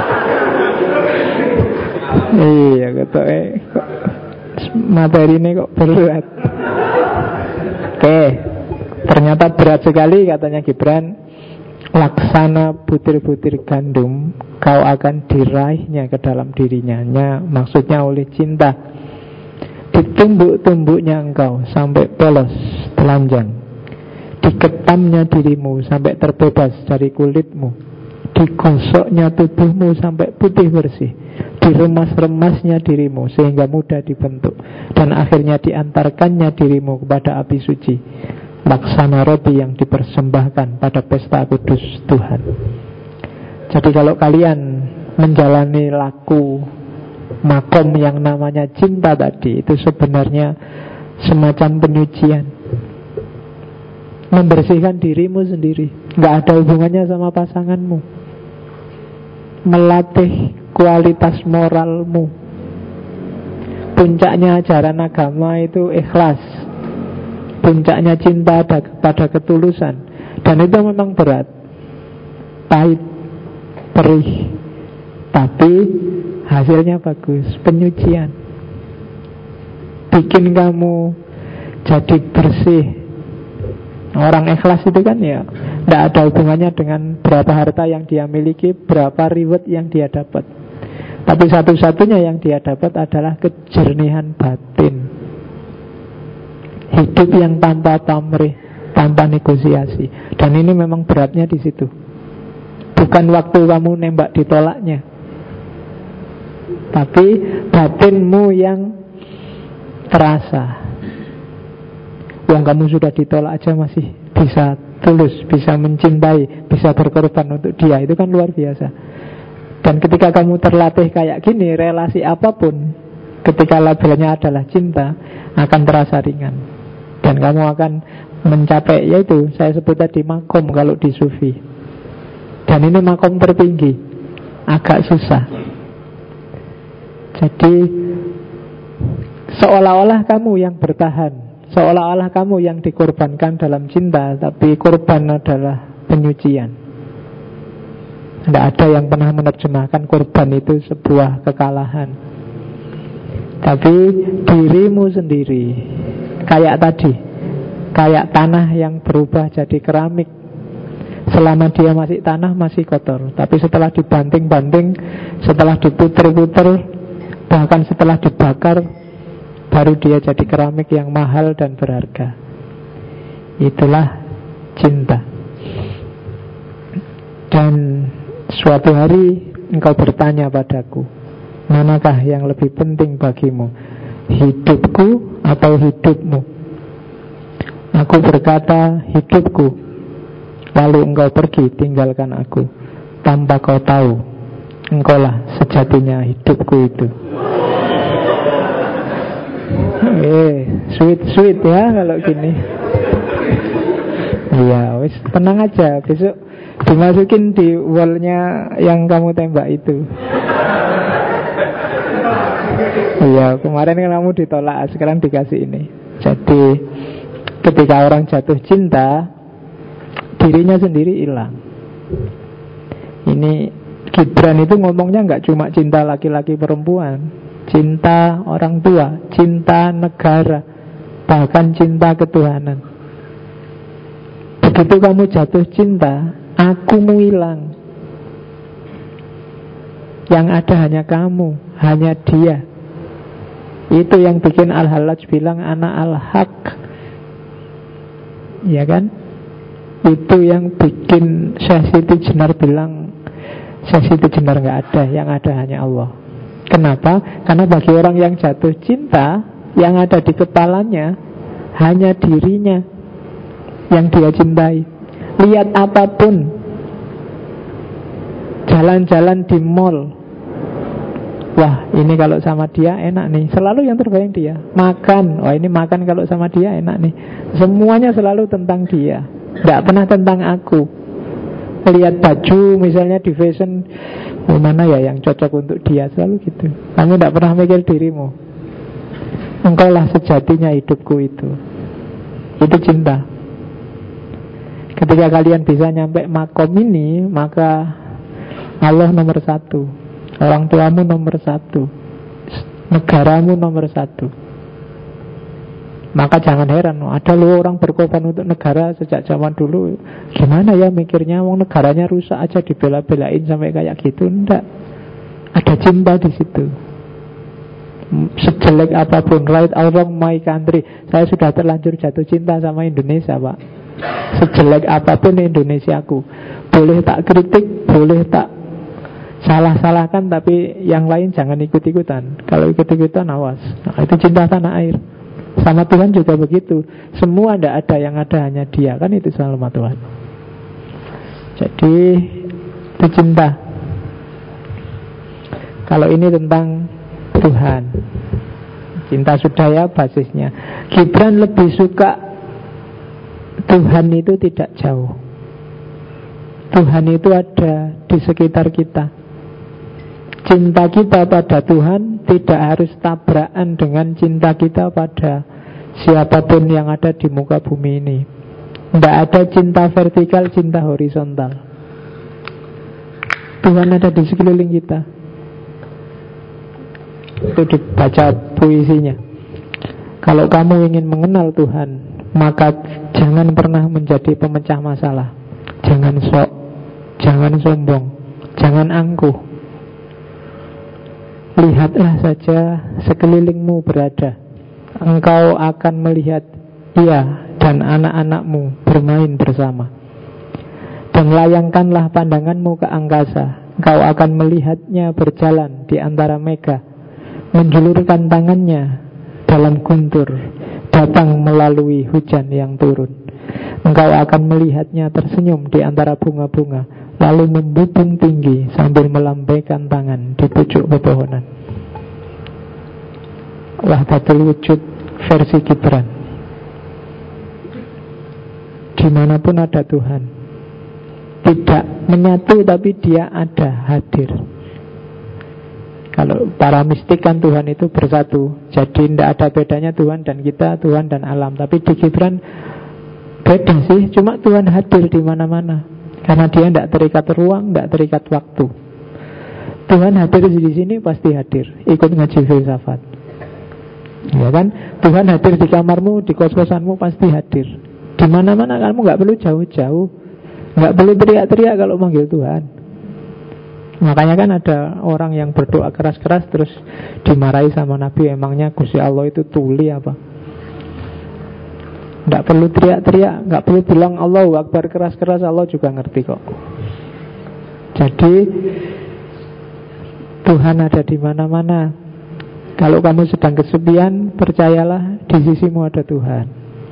Iya, kata eh materi ini kok berat. Oke. Ternyata berat sekali katanya Gibran. Laksana butir-butir gandum, kau akan diraihnya ke dalam dirinya. Maksudnya oleh cinta. Ditumbuk-tumbuknya engkau sampai polos, telanjang. Diketamnya dirimu sampai terbebas dari kulitmu. Digosoknya tubuhmu sampai putih bersih. Diremas-remasnya dirimu sehingga mudah dibentuk. Dan akhirnya diantarkannya dirimu kepada api suci, laksana roti yang dipersembahkan pada pesta kudus Tuhan. Jadi kalau kalian menjalani laku makom yang namanya cinta tadi, itu sebenarnya semacam penyucian, membersihkan dirimu sendiri, gak ada hubungannya sama pasanganmu, melatih kualitas moralmu. Puncaknya ajaran agama itu ikhlas, puncaknya cinta pada ketulusan. Dan itu memang berat, pahit, perih, tapi hasilnya bagus. Penyucian bikin kamu jadi bersih. Orang ikhlas itu kan ya tidak ada hubungannya dengan berapa harta yang dia miliki, berapa reward yang dia dapat. Tapi satu-satunya yang dia dapat adalah kejernihan batin, hidup yang tanpa pamrih, tanpa negosiasi. Dan ini memang beratnya di situ. Bukan waktu kamu nembak ditolaknya, tapi batinmu yang terasa. Wong kamu sudah ditolak aja masih bisa tulus, bisa mencintai, bisa berkorban untuk dia. Itu kan luar biasa. Dan ketika kamu terlatih kayak gini, relasi apapun, ketika labelnya adalah cinta, akan terasa ringan. Dan kamu akan mencapai, yaitu saya sebut tadi makom kalau di sufi. Dan ini makom tertinggi, agak susah. Jadi seolah-olah kamu yang bertahan, seolah-olah kamu yang dikorbankan dalam cinta, tapi korban adalah penyucian. Tidak ada yang pernah menerjemahkan korban itu sebuah kekalahan, tapi dirimu sendiri. Kayak tadi, kayak tanah yang berubah jadi keramik. Selama dia masih tanah masih kotor, tapi setelah dibanting-banting, setelah diputer-puter, bahkan setelah dibakar, baru dia jadi keramik yang mahal dan berharga. Itulah cinta. Dan suatu hari engkau bertanya padaku, manakah yang lebih penting bagimu, hidupku atau hidupmu? Aku berkata, hidupku. Lalu engkau pergi tinggalkan aku, tanpa kau tahu engkaulah sejatinya hidupku itu. Eh, sweet-sweet ya kalau gini. Iya, wis tenang aja, besok dimasukin di wallnya yang kamu tembak itu. Iya, kemarin kan kamu ditolak, sekarang dikasih ini. Jadi Ketika orang jatuh cinta, dirinya sendiri hilang. Ini Gibran itu ngomongnya nggak cuma cinta laki-laki perempuan, cinta orang tua, cinta negara, bahkan cinta ketuhanan. Begitu kamu jatuh cinta, akumu hilang. Yang ada hanya kamu, hanya dia. Itu yang bikin Al-Hallaj bilang anak al-haq. Ya kan? Itu yang bikin Syekh Siti Jenar bilang Syekh Siti Jenar gak ada, yang ada hanya Allah. Kenapa? Karena bagi orang yang jatuh cinta, yang ada di kepalanya hanya dirinya yang dia cintai. Lihat apapun, jalan-jalan di mall, wah ini kalau sama dia enak nih, selalu yang terbayang dia. Makan, wah ini makan kalau sama dia enak nih. Semuanya selalu tentang dia, tidak pernah tentang aku. Lihat baju misalnya di fashion, oh, mana ya yang cocok untuk dia, selalu gitu. Kamu tidak pernah mikir dirimu. Engkau lah sejatinya hidupku itu. Itu cinta. Ketika kalian bisa nyampe makom ini, maka Allah nomor satu, orang tuamu nomor satu, negaramu nomor satu. Maka jangan heran, ada loh orang berkorban untuk negara sejak zaman dulu. Gimana ya mikirnya, wong negaranya rusak aja dibela-belain sampai kayak gitu. Enggak, ada cinta di situ. Sejelek apapun, right or wrong my country, saya sudah terlanjur jatuh cinta sama Indonesia, Pak. Sejelek apapun Indonesiaku, boleh tak kritik, boleh tak salah-salahkan, tapi yang lain jangan ikut-ikutan. Kalau ikut-ikutan awas. Nah, itu cinta tanah air. Sama Tuhan juga begitu. Semua tidak ada, yang ada hanya dia. Kan itu sama Tuhan. Jadi itu cinta. Kalau ini tentang Tuhan, cinta sudah ya basisnya. Gibran lebih suka Tuhan itu tidak jauh. Tuhan itu ada di sekitar kita. Cinta kita pada Tuhan tidak harus tabrakan dengan cinta kita pada siapapun yang ada di muka bumi ini. Tidak ada cinta vertikal, cinta horizontal. Tuhan ada di sekeliling kita. Itu dibaca puisinya. Kalau kamu ingin mengenal Tuhan, maka jangan pernah menjadi pemecah masalah. Jangan sok, jangan sombong, jangan angkuh. Lihatlah saja sekelilingmu berada. Engkau akan melihat ia dan anak-anakmu bermain bersama. Dan layangkanlah pandanganmu ke angkasa. Engkau akan melihatnya berjalan di antara mega, menjulurkan tangannya dalam guntur, datang melalui hujan yang turun. Engkau akan melihatnya tersenyum di antara bunga-bunga, lalu membubung tinggi sambil melambaikan tangan di pucuk pepohonan. Wahdatul wujud versi Gibran. Dimanapun ada Tuhan, tidak menyatu tapi dia ada, hadir. Kalau para mistik kan Tuhan itu bersatu, jadi tidak ada bedanya Tuhan dan kita, Tuhan dan alam. Tapi di Gibran beda sih, cuma Tuhan hadir di mana-mana. Karena dia tidak terikat ruang, tidak terikat waktu. Tuhan hadir di sini pasti hadir. Ikut ngaji filsafat, ya kan? Tuhan hadir di kamarmu, di kos-kosanmu pasti hadir. Di mana-mana kamu nggak perlu jauh-jauh, nggak perlu teriak-teriak kalau manggil Tuhan. Makanya kan ada orang yang berdoa keras-keras terus dimarahi sama Nabi. Emangnya Gusti Allah itu tuli apa? Nggak perlu teriak-teriak, nggak perlu bilang Allahu Akbar keras-keras, Allah juga ngerti kok. Jadi Tuhan ada di mana-mana. Kalau kamu sedang kesepian, percayalah di sisimu ada Tuhan.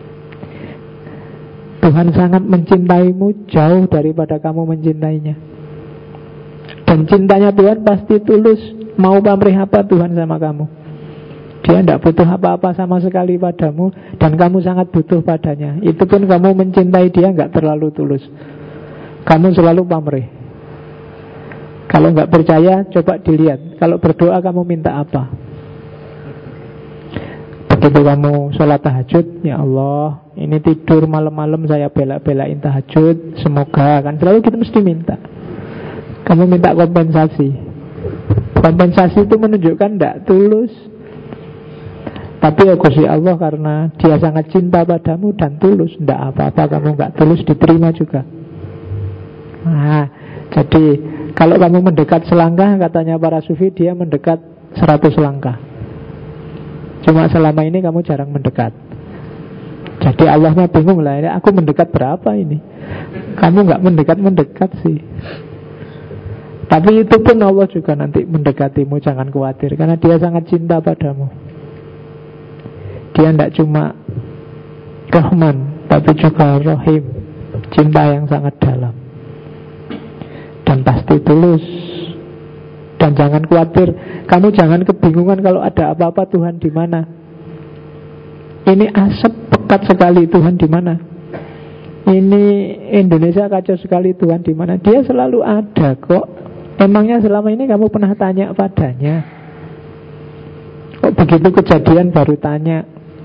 Tuhan sangat mencintaimu jauh daripada kamu mencintainya. Dan cintanya Tuhan pasti tulus. Mau pamrih apa Tuhan sama kamu? Dia tidak butuh apa-apa sama sekali padamu, dan kamu sangat butuh padanya. Itu pun kamu mencintai dia nggak terlalu tulus. Kamu selalu pamrih. Kalau nggak percaya, coba dilihat. Kalau berdoa kamu minta apa? Begitu kamu sholat tahajud, ya Allah, ini tidur malam-malam saya bela-belain tahajud, semoga, kan selalu kita mesti minta. Kamu minta kompensasi. Kompensasi itu menunjukkan tidak tulus. Tapi ya Gusti Allah karena Dia sangat cinta padamu dan tulus, tidak apa-apa kamu nggak tulus, diterima juga. Nah, jadi kalau kamu mendekat selangkah, katanya para sufi, dia mendekat seratus langkah. Cuma selama ini kamu jarang mendekat. Jadi Allahnya bingung lah, ini aku mendekat berapa ini? Kamu nggak mendekat-mendekat sih. Tapi itu pun Allah juga nanti mendekatimu, jangan khawatir, karena Dia sangat cinta padamu. Dia tidak cuma Rahman, tapi juga Rahim, cinta yang sangat dalam. Dan pasti tulus. Dan jangan khawatir, kamu jangan kebingungan kalau ada apa-apa, Tuhan di mana? Ini asap pekat sekali, Tuhan di mana? Ini Indonesia kacau sekali, Tuhan di mana? Dia selalu ada kok. Emangnya selama ini kamu pernah tanya padanya? Kok begitu kejadian baru tanya?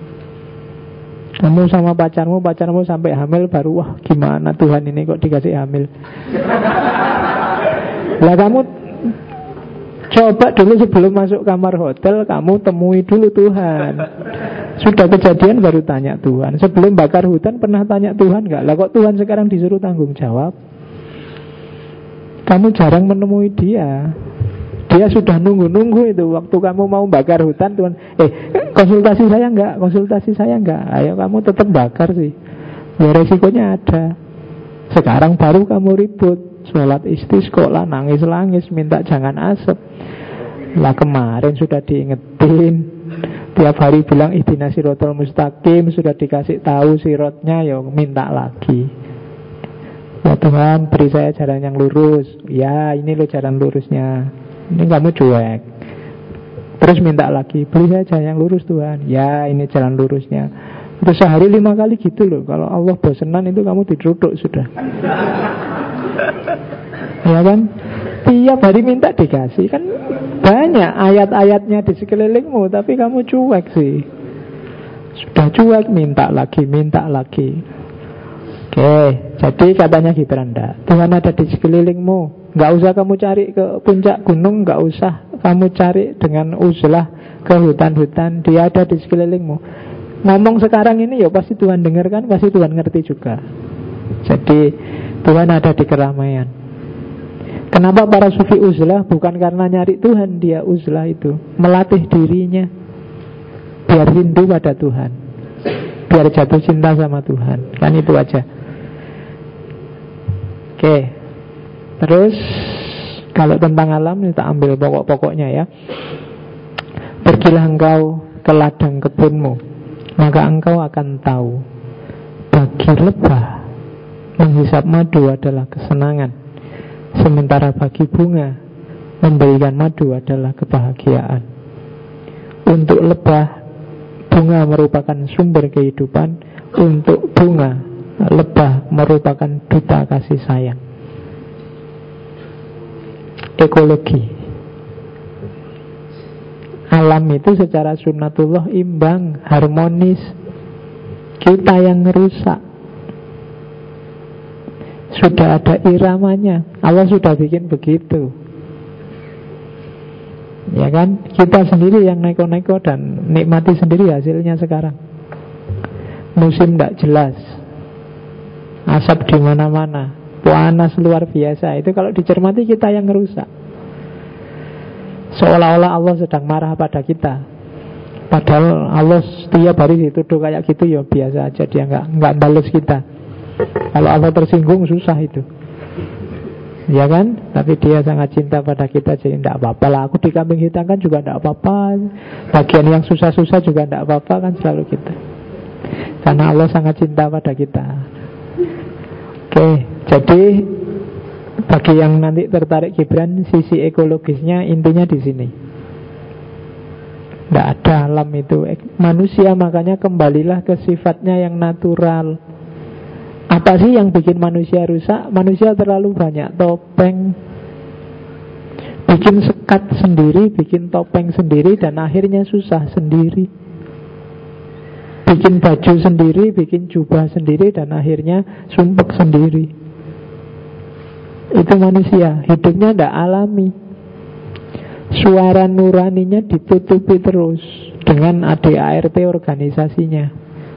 Kamu sama pacarmu, pacarmu sampai hamil baru, wah gimana Tuhan ini kok dikasih hamil? Lah kamu coba dulu sebelum masuk kamar hotel, kamu temui dulu Tuhan. Sudah kejadian baru tanya Tuhan. Sebelum bakar hutan pernah tanya Tuhan nggak? Lah kok Tuhan sekarang disuruh tanggung jawab? Kamu jarang menemui Dia. Dia sudah nunggu-nunggu itu. Waktu kamu mau bakar hutan, Tuhan, eh konsultasi saya enggak, konsultasi saya enggak. Ayo kamu tetap bakar sih. Ya resikonya ada. Sekarang baru kamu ribut, sholat istisqa, nangis-nangis, minta jangan asap. Lah kemarin sudah diingetin, tiap hari bilang ihdinas siratal mustaqim, sudah dikasih tahu sirotnya, ya minta lagi. Ya Tuhan, beri saya jalan yang lurus. Ya ini loh jalan lurusnya. Ini kamu cuek. Terus minta lagi, beri saya jalan yang lurus Tuhan. Ya ini jalan lurusnya. Terus sehari lima kali gitu loh. Kalau Allah bosenan itu kamu diduduk sudah. Ya kan? Tiap hari minta dikasih. Kan banyak ayat-ayatnya di sekelilingmu, tapi kamu cuek sih. Sudah cuek, minta lagi, minta lagi. Oke, jadi katanya Gibran, Tuhan ada di sekelilingmu. Gak usah kamu cari ke puncak gunung, gak usah kamu cari dengan uzlah ke hutan-hutan. Dia ada di sekelilingmu. Ngomong sekarang ini ya pasti Tuhan dengarkan, pasti Tuhan ngerti juga. Jadi Tuhan ada di keramaian. Kenapa para sufi uzlah? Bukan karena nyari Tuhan, dia uzlah itu melatih dirinya biar rindu pada Tuhan, biar jatuh cinta sama Tuhan. Kan itu aja. Oke. Terus kalau tentang alam kita ambil pokok-pokoknya ya. Pergilah engkau ke ladang kebunmu, maka engkau akan tahu bagi lebah menghisap madu adalah kesenangan, sementara bagi bunga memberikan madu adalah kebahagiaan. Untuk lebah, bunga merupakan sumber kehidupan. Untuk bunga, lebah merupakan duta kasih sayang. Ekologi. Alam itu secara sunnatullah imbang, harmonis. Kita yang ngerusak. Sudah ada iramanya. Allah sudah bikin begitu. Ya kan? Kita sendiri yang neko-neko dan nikmati sendiri hasilnya sekarang. Musim tidak jelas, asap di mana-mana, panas luar biasa. Itu kalau dicermati kita yang merusak. Seolah-olah Allah sedang marah pada kita. Padahal Allah setiap hari dituduh kayak gitu ya biasa aja, dia nggak nggak balas kita. Kalau Allah tersinggung susah itu. Ya kan? Tapi dia sangat cinta pada kita, jadi tidak apa-apa lah. Aku di kambing hitam kan juga tidak apa-apa. Bagian yang susah-susah juga tidak apa-apa, kan selalu kita. Karena Allah sangat cinta pada kita. Oke, jadi bagi yang nanti tertarik Gibran, sisi ekologisnya intinya di sini. Tidak ada alam itu manusia, makanya kembalilah ke sifatnya yang natural. Apa sih yang bikin manusia rusak? Manusia terlalu banyak topeng, bikin sekat sendiri, bikin topeng sendiri, dan akhirnya susah sendiri. bikin baju sendiri, bikin jubah sendiri, dan akhirnya sumpek sendiri. Itu manusia, hidupnya tidak alami. Suara nuraninya ditutupi terus dengan A D A R T organisasinya.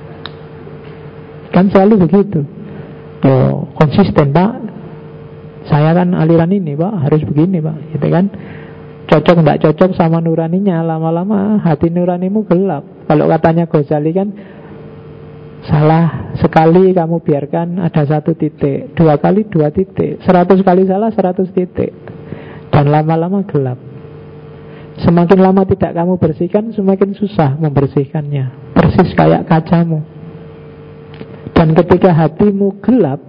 Kan selalu begitu. Oh, konsisten Pak, saya kan aliran ini Pak, harus begini Pak, gitu kan. Cocok tidak cocok sama nuraninya, lama-lama hati nuranimu gelap. Kalau katanya Ghazali kan, salah sekali kamu biarkan ada satu titik, dua kali dua titik, seratus kali salah seratus titik, dan lama-lama gelap. Semakin lama tidak kamu bersihkan, semakin susah membersihkannya. Persis kayak kacamu. Dan ketika hatimu gelap,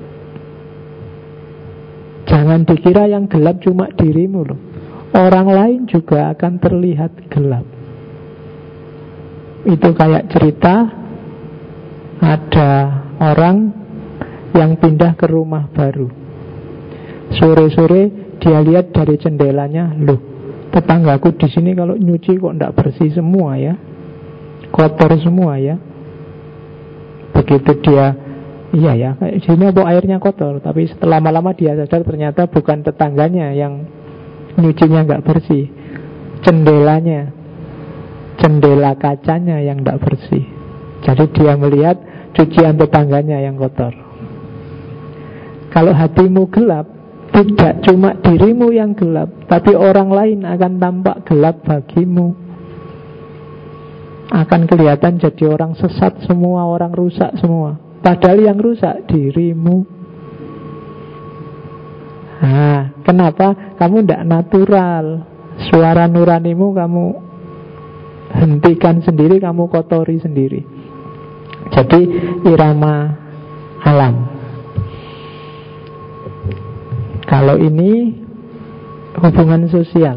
jangan dikira yang gelap cuma dirimu loh. Orang lain juga akan terlihat gelap. Itu kayak cerita, ada orang yang pindah ke rumah baru. Sore-sore dia lihat dari jendelanya, loh, tetanggaku di sini kalau nyuci kok tidak bersih semua ya, kotor semua ya. Begitu dia, iya ya, kayak sini kok airnya kotor. Tapi setelah lama-lama dia sadar ternyata bukan tetangganya yang nyucinya nggak bersih, jendelanya, jendela kacanya yang nggak bersih. Jadi dia melihat cucian tetangganya yang kotor. Kalau hatimu gelap, tidak cuma dirimu yang gelap, tapi orang lain akan tampak gelap bagimu. Akan kelihatan jadi orang sesat semua, orang rusak semua. Padahal yang rusak dirimu. Nah, kenapa kamu tidak natural? Suara nuranimu kamu hentikan sendiri, kamu kotori sendiri. Jadi irama alam. Kalau ini hubungan sosial.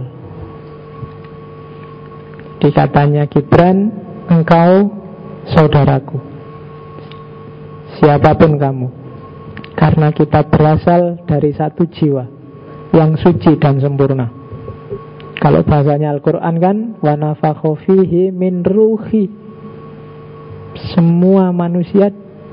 Dikatanya Gibran, engkau saudaraku, siapapun kamu, karena kita berasal dari satu jiwa yang suci dan sempurna. Kalau bahasanya Al-Quran kan, wa nafakha fihi min ruhi. Semua manusia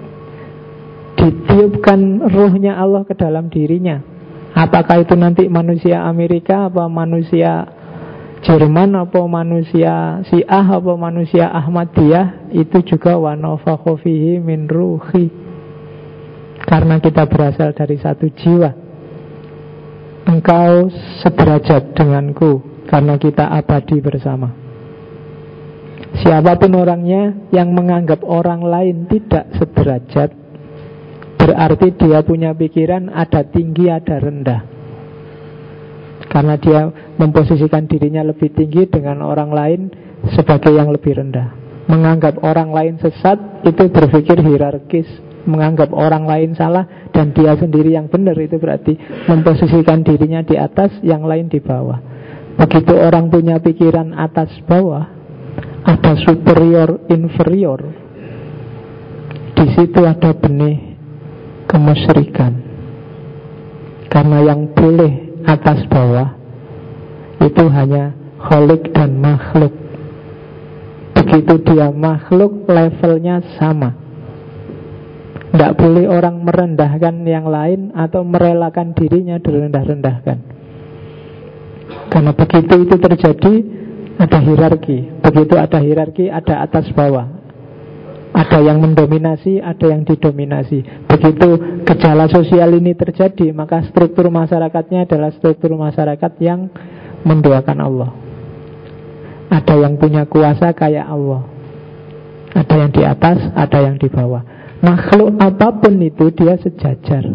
ditiupkan ruhnya Allah ke dalam dirinya. Apakah itu nanti manusia Amerika, apa manusia Jerman, apa manusia Syiah, apa manusia Ahmadiyah, itu juga wa nafakha fihi min ruhi. Karena kita berasal dari satu jiwa. Engkau sederajat denganku, karena kita abadi bersama. Siapapun orangnya yang menganggap orang lain tidak sederajat, berarti dia punya pikiran ada tinggi, ada rendah. Karena dia memposisikan dirinya lebih tinggi dengan orang lain sebagai yang lebih rendah. Menganggap orang lain sesat, itu berpikir hierarkis. Menganggap orang lain salah dan dia sendiri yang benar, itu berarti memposisikan dirinya di atas, yang lain di bawah. Begitu orang punya pikiran atas bawah, ada superior inferior, di situ ada benih kemusyrikan. Karena yang boleh atas bawah itu hanya khalik dan makhluk. Begitu dia makhluk, levelnya sama. Tidak boleh orang merendahkan yang lain atau merelakan dirinya direndah-rendahkan. Karena begitu itu terjadi, ada hierarki. Begitu ada hierarki, ada atas bawah. Ada yang mendominasi, ada yang didominasi. Begitu gejala sosial ini terjadi, maka struktur masyarakatnya adalah struktur masyarakat yang mendoakan Allah. Ada yang punya kuasa kayak Allah. Ada yang di atas, ada yang di bawah. Makhluk apapun itu dia sejajar.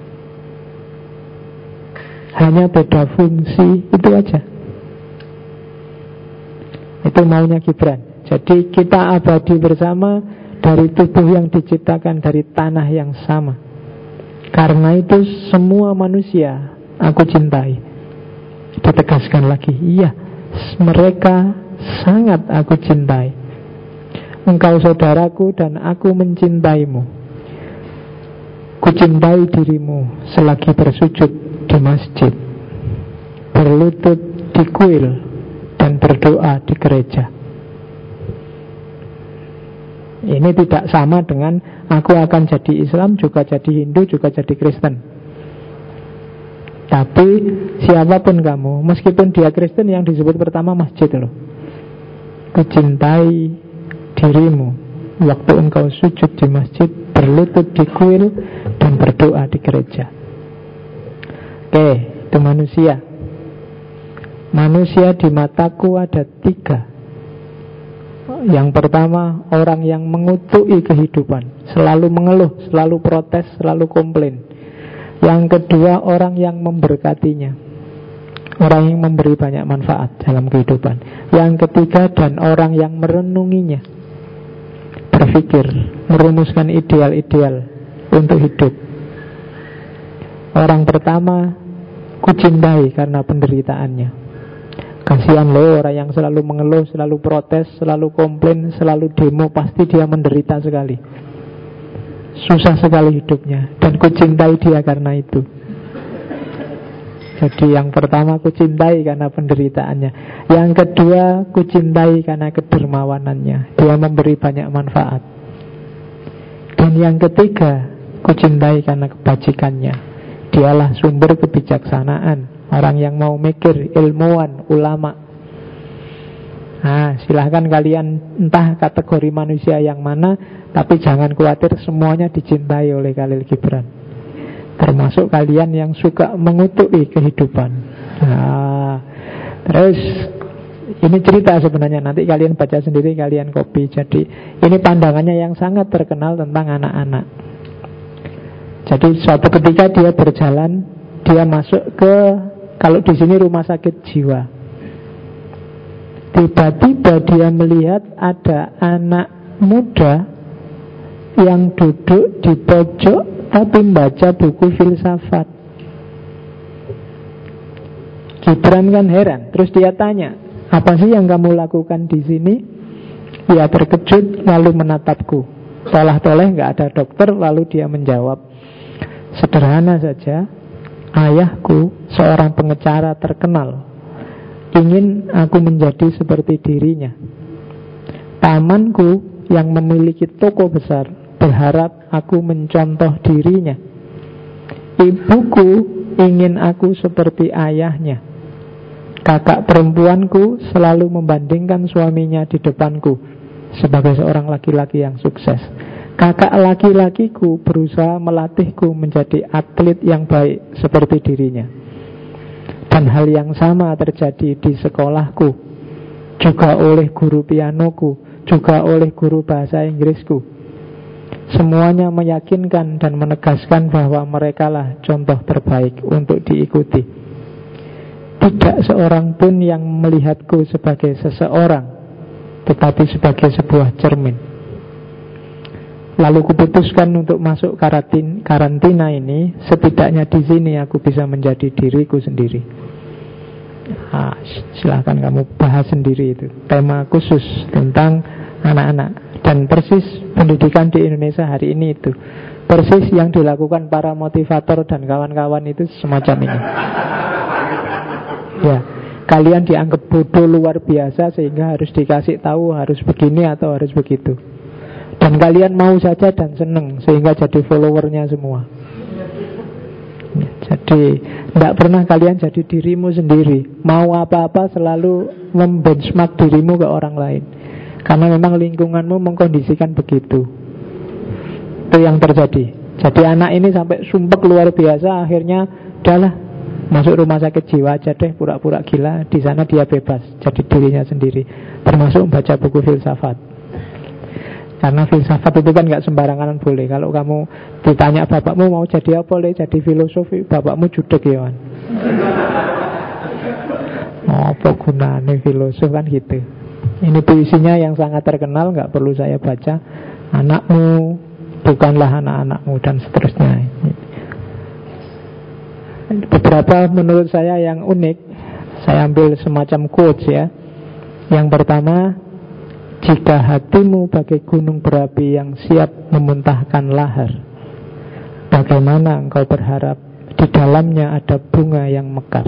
Hanya beda fungsi, itu aja. Itu maunya Gibran. Jadi kita abadi bersama dari tubuh yang diciptakan dari tanah yang sama. Karena itu semua manusia aku cintai. Ditegaskan lagi, iya, mereka sangat aku cintai. Engkau saudaraku dan aku mencintaimu. Kucintai dirimu selagi bersujud di masjid, berlutut di kuil, dan berdoa di gereja. Ini tidak sama dengan aku akan jadi Islam, juga jadi Hindu, juga jadi Kristen. Tapi siapapun kamu, meskipun dia Kristen, yang disebut pertama masjid loh. Kucintai dirimu waktu engkau sujud di masjid, berlutut di kuil, dan berdoa di gereja. Oke, itu manusia. Manusia di mataku ada tiga. Yang pertama, orang yang mengutuki kehidupan, selalu mengeluh, selalu protes, selalu komplain. Yang kedua, orang yang memberkatinya, orang yang memberi banyak manfaat dalam kehidupan. Yang ketiga, dan orang yang merenunginya, berpikir, merumuskan ideal-ideal untuk hidup. Orang pertama, kucintai karena penderitaannya. Kasihan loh orang yang selalu mengeluh, selalu protes, selalu komplain, selalu demo. Pasti dia menderita sekali, susah sekali hidupnya. Dan kucintai dia karena itu. Jadi yang pertama kucintai karena penderitaannya. Yang kedua kucintai karena kedermawanannya, dia memberi banyak manfaat. Dan yang ketiga kucintai karena kebajikannya, dialah sumber kebijaksanaan. Orang yang mau mikir, ilmuwan, ulama. Nah, silahkan kalian entah kategori manusia yang mana, tapi jangan khawatir, semuanya dicintai oleh Khalil Gibran. Termasuk kalian yang suka mengutuki kehidupan. Nah, terus ini cerita sebenarnya, nanti kalian baca sendiri, kalian copy. Jadi ini pandangannya yang sangat terkenal tentang anak-anak. Jadi suatu ketika dia berjalan, dia masuk ke, kalau di sini rumah sakit jiwa. Tiba-tiba dia melihat ada anak muda yang duduk di pojok tapi membaca buku filsafat. Gibran kan heran. Terus dia tanya, apa sih yang kamu lakukan di sini? Dia terkejut lalu menatapku. Tolah-toleh nggak ada dokter. Lalu dia menjawab, sederhana saja, ayahku seorang pengacara terkenal, ingin aku menjadi seperti dirinya. Pamanku yang memiliki toko besar berharap aku mencontoh dirinya. Ibuku ingin aku seperti ayahnya. Kakak perempuanku selalu membandingkan suaminya di depanku sebagai seorang laki-laki yang sukses. Kakak laki-lakiku berusaha melatihku menjadi atlet yang baik seperti dirinya. Dan hal yang sama terjadi di sekolahku, juga oleh guru pianoku, juga oleh guru bahasa Inggrisku. Semuanya meyakinkan dan menegaskan bahwa merekalah contoh terbaik untuk diikuti. Tidak seorang pun yang melihatku sebagai seseorang, tetapi sebagai sebuah cermin. Lalu kuputuskan untuk masuk karantin, karantina ini. Setidaknya di sini aku bisa menjadi diriku sendiri. Nah, silahkan kamu bahas sendiri itu. Tema khusus tentang anak-anak. Dan persis pendidikan di Indonesia hari ini itu, persis yang dilakukan para motivator dan kawan-kawan itu semacam ini. Ya, kalian dianggap bodoh luar biasa sehingga harus dikasih tahu harus begini atau harus begitu. Dan kalian mau saja dan seneng sehingga jadi followernya semua. Ya, jadi tidak pernah kalian jadi dirimu sendiri. Mau apa-apa selalu membenchmark dirimu ke orang lain, karena memang lingkunganmu mengkondisikan begitu. Itu yang terjadi. Jadi anak ini sampai sumpek luar biasa. Akhirnya udahlah, masuk rumah sakit jiwa aja deh, pura-pura gila. Di sana dia bebas jadi dirinya sendiri, termasuk membaca buku filsafat. Karena filsafat itu kan gak sembarangan boleh. Kalau kamu ditanya bapakmu mau jadi apa, boleh jadi filosofi, bapakmu judek ya kan. Oh, apa gunanya filosof kan gitu. Ini puisinya yang sangat terkenal, gak perlu saya baca. Anakmu bukanlah anak-anakmu, dan seterusnya. Beberapa menurut saya yang unik, saya ambil semacam quotes ya. Yang pertama, jika hatimu bagai gunung berapi yang siap memuntahkan lahar, bagaimana engkau berharap di dalamnya ada bunga yang mekar?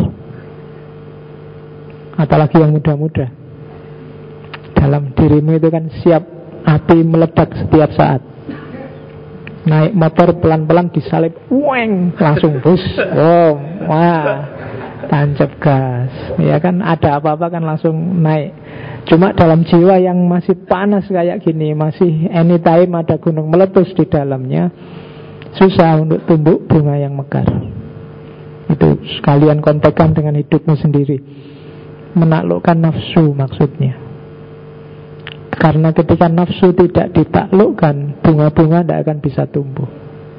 Apalagi yang muda-muda. Dalam dirimu itu kan siap api meledak setiap saat. Naik motor pelan-pelan disalip, weng, langsung bus, oh, wah, tancap gas. Ya kan, ada apa-apa kan langsung naik. Cuma dalam jiwa yang masih panas kayak gini, masih anytime ada gunung meletus di dalamnya, susah untuk tumbuh bunga yang mekar. Itu sekalian kontekan dengan hidupmu sendiri. Menaklukkan nafsu maksudnya. Karena ketika nafsu tidak ditaklukkan, bunga-bunga tidak akan bisa tumbuh.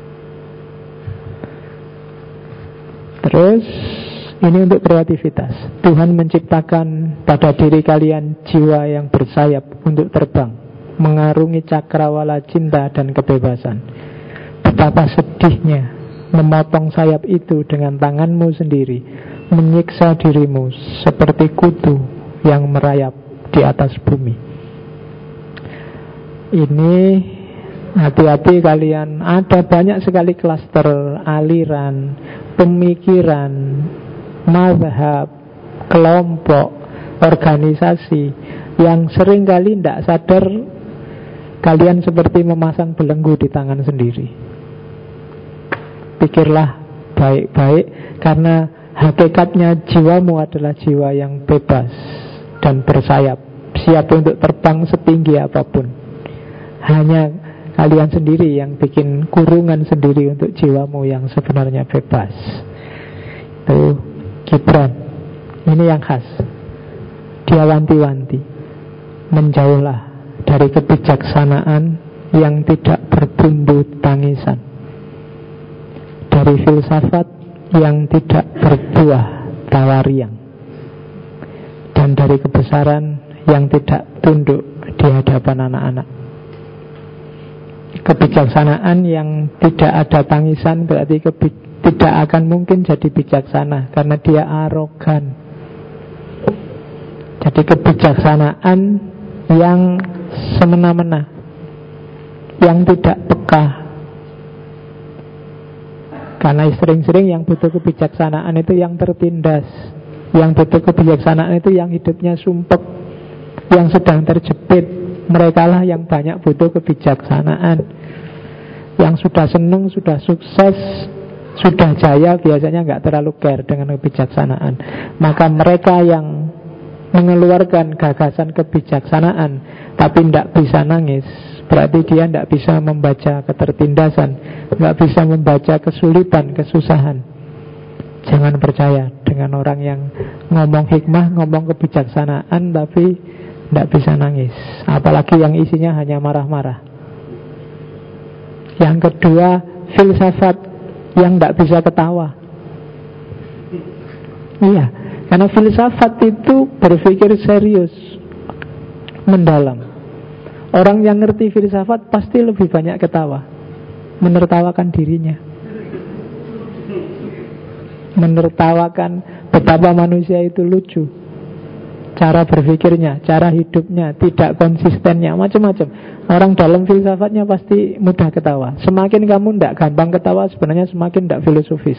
Terus ini untuk kreativitas. Tuhan menciptakan pada diri kalian jiwa yang bersayap untuk terbang, mengarungi cakrawala cinta dan kebebasan. Betapa sedihnya memotong sayap itu dengan tanganmu sendiri, menyiksa dirimu seperti kutu yang merayap di atas bumi. Ini hati-hati kalian, ada banyak sekali klaster, aliran, pemikiran, mazhab, kelompok, organisasi yang seringkali tidak sadar kalian seperti memasang belenggu di tangan sendiri. Pikirlah baik-baik, karena hakikatnya jiwamu adalah jiwa yang bebas dan bersayap, siap untuk terbang setinggi apapun. Hanya kalian sendiri yang bikin kurungan sendiri untuk jiwamu yang sebenarnya bebas. Itu Gibran. Ini yang khas. Dia wanti-wanti, menjauhlah dari kebijaksanaan yang tidak berbumbu tangisan, dari filsafat yang tidak berbuah tawariang, dan dari kebesaran yang tidak tunduk di hadapan anak-anak. Kebijaksanaan yang tidak ada tangisan berarti kebi- tidak akan mungkin jadi bijaksana, karena dia arogan. Jadi kebijaksanaan yang semena-mena, yang tidak peka. Karena sering-sering yang butuh kebijaksanaan itu yang tertindas, yang butuh kebijaksanaan itu yang hidupnya sumpek, yang sedang terjepit. Mereka lah yang banyak butuh kebijaksanaan. Yang sudah senang, sudah sukses, sudah jaya, biasanya nggak terlalu care dengan kebijaksanaan. Maka mereka yang mengeluarkan gagasan kebijaksanaan tapi tidak bisa nangis, berarti dia tidak bisa membaca ketertindasan, nggak bisa membaca kesulitan, kesusahan. Jangan percaya dengan orang yang ngomong hikmah, ngomong kebijaksanaan tapi tidak bisa nangis, apalagi yang isinya hanya marah-marah. Yang kedua, filsafat yang tidak bisa ketawa. Iya, karena filsafat itu berpikir serius, mendalam. Orang yang ngerti filsafat pasti lebih banyak ketawa, menertawakan dirinya, menertawakan betapa manusia itu lucu, cara berpikirnya, cara hidupnya, tidak konsistennya, macam-macam. Orang dalam filsafatnya pasti mudah ketawa. Semakin kamu tidak gampang ketawa, sebenarnya semakin tidak filosofis.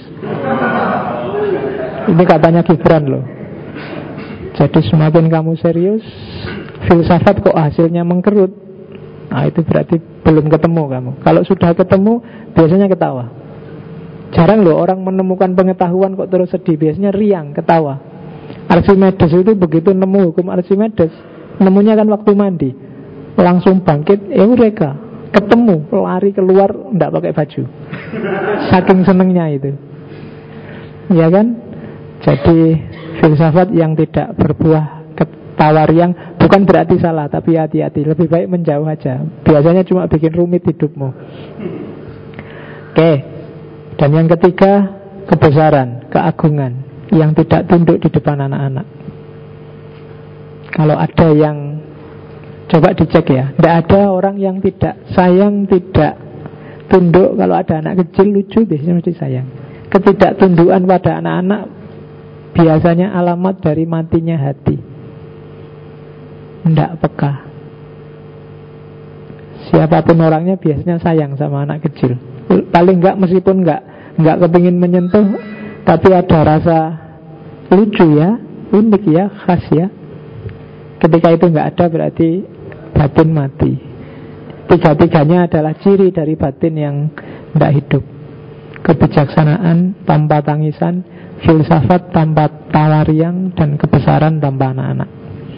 Ini katanya Gibran loh. Jadi semakin kamu serius, filsafat kok hasilnya mengkerut, nah itu berarti belum ketemu kamu. Kalau sudah ketemu, biasanya ketawa. Jarang loh orang menemukan pengetahuan kok terus sedih. Biasanya riang, ketawa. Archimedes itu begitu nemu hukum Archimedes, nemunya kan waktu mandi, langsung bangkit, eureka, ketemu, lari keluar, tidak pakai baju, saking senengnya itu, ya kan? Jadi filsafat yang tidak berbuah tawariang bukan berarti salah, tapi hati-hati, lebih baik menjauh aja. Biasanya cuma bikin rumit hidupmu. Oke. Dan yang ketiga, kebesaran, keagungan yang tidak tunduk di depan anak-anak. Kalau ada yang, coba dicek ya, tidak ada orang yang tidak sayang, tidak tunduk. Kalau ada anak kecil lucu, biasanya mesti sayang. Ketidaktundukan pada anak-anak biasanya alamat dari matinya hati, tidak peka. Siapapun orangnya biasanya sayang sama anak kecil. Paling enggak, meskipun enggak enggak kepingin menyentuh, tapi ada rasa lucu ya, unik ya, khas ya. Ketika itu enggak ada berarti batin mati. Tiga-tiganya adalah ciri dari batin yang tidak hidup. Kebijaksanaan tanpa tangisan, filsafat tanpa tawariang, dan kebesaran tanpa anak-anak.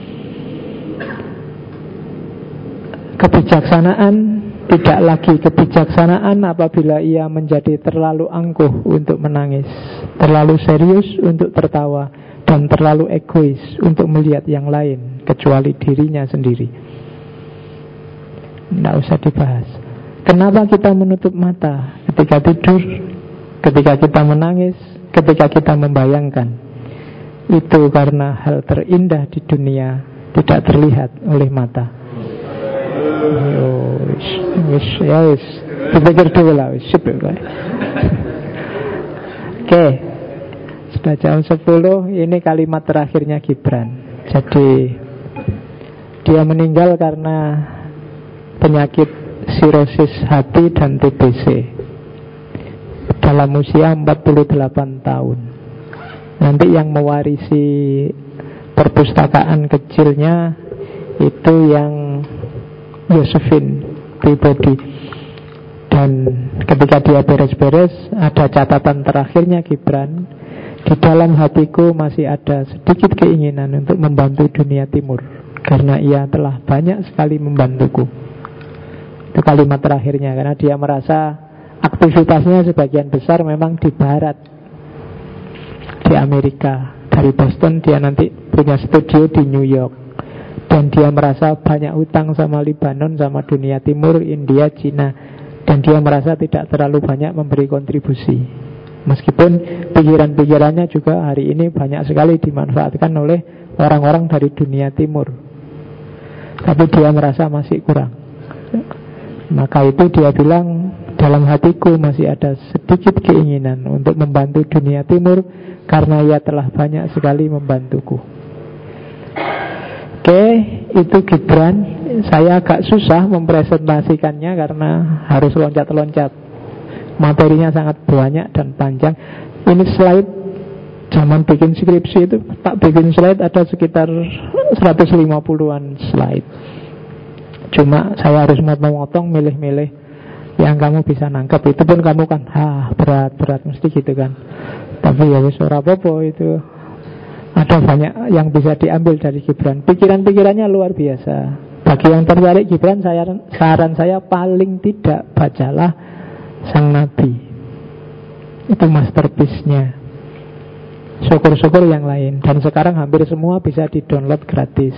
Kebijaksanaan tidak lagi kebijaksanaan apabila ia menjadi terlalu angkuh untuk menangis, terlalu serius untuk tertawa, dan terlalu egois untuk melihat yang lain kecuali dirinya sendiri. Tidak usah dibahas. Kenapa kita menutup mata ketika tidur, ketika kita menangis, ketika kita membayangkan? Itu karena hal terindah di dunia tidak terlihat oleh mata. Wis, ya wis. Dipikir dulu lah, wis. Oke. Sudah jam sepuluh, ini kalimat terakhirnya Gibran. Jadi dia meninggal karena penyakit sirosis hati dan T B C dalam usia empat puluh delapan tahun. Nanti yang mewarisi perpustakaan kecilnya itu yang Josephine Peabody. Dan ketika dia beres-beres, ada catatan terakhirnya Gibran, di dalam hatiku masih ada sedikit keinginan untuk membantu dunia timur, karena ia telah banyak sekali membantuku. Itu kalimat terakhirnya, karena dia merasa aktivitasnya sebagian besar memang di barat, di Amerika. Dari Boston dia nanti punya studio di New York. Dan dia merasa banyak hutang sama Libanon, sama dunia timur, India, Cina. Dan dia merasa tidak terlalu banyak memberi kontribusi. Meskipun pikiran-pikirannya juga hari ini banyak sekali dimanfaatkan oleh orang-orang dari dunia timur, tapi dia merasa masih kurang. Maka itu dia bilang, dalam hatiku masih ada sedikit keinginan untuk membantu dunia timur, karena ia telah banyak sekali membantuku. Oke, itu Gibran. Saya agak susah mempresentasikannya karena harus loncat-loncat. Materinya sangat banyak dan panjang. Ini slide, zaman bikin skripsi itu tak bikin slide ada sekitar seratus lima puluhan slide. Cuma saya harus motong-motong, milih-milih yang kamu bisa nangkep. Itu pun kamu kan, ah berat-berat mesti gitu kan. Tapi ya wis ora apa-apa, itu ada banyak yang bisa diambil dari Gibran. Pikiran-pikirannya luar biasa. Bagi yang tertarik Gibran, saya, saran saya paling tidak bacalah Sang Nabi. Itu masterpiece-nya. Syukur-syukur yang lain. Dan sekarang hampir semua bisa di-download gratis.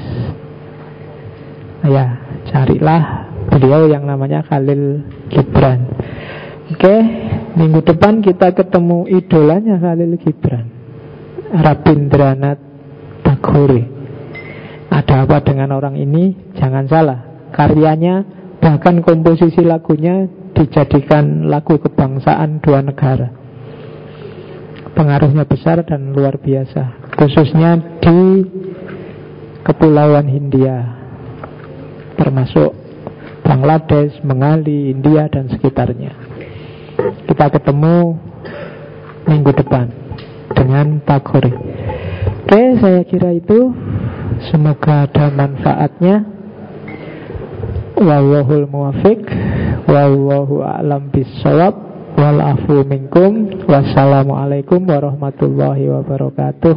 Ya, carilah beliau yang namanya Khalil Gibran. Oke, minggu depan kita ketemu idolanya Khalil Gibran, Rabindranath Tagore. Ada apa dengan orang ini? Jangan salah, karyanya, bahkan komposisi lagunya dijadikan lagu kebangsaan dua negara. Pengaruhnya besar dan luar biasa, khususnya di Kepulauan Hindia, termasuk Bangladesh, Bengali, India dan sekitarnya. Kita ketemu minggu depan dengan Tagore. Oke, saya kira itu. Semoga ada manfaatnya. Wallahul muwafiq, wallahu a'lam bissawab, wal afu minkum. Wassalamualaikum warahmatullahi wabarakatuh.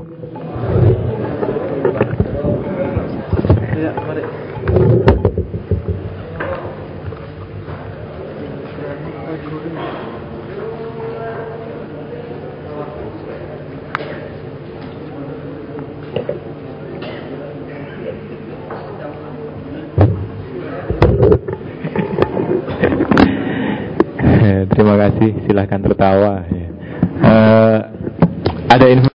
Ya, mari. Terima kasih, silahkan tertawa. Uh, ada info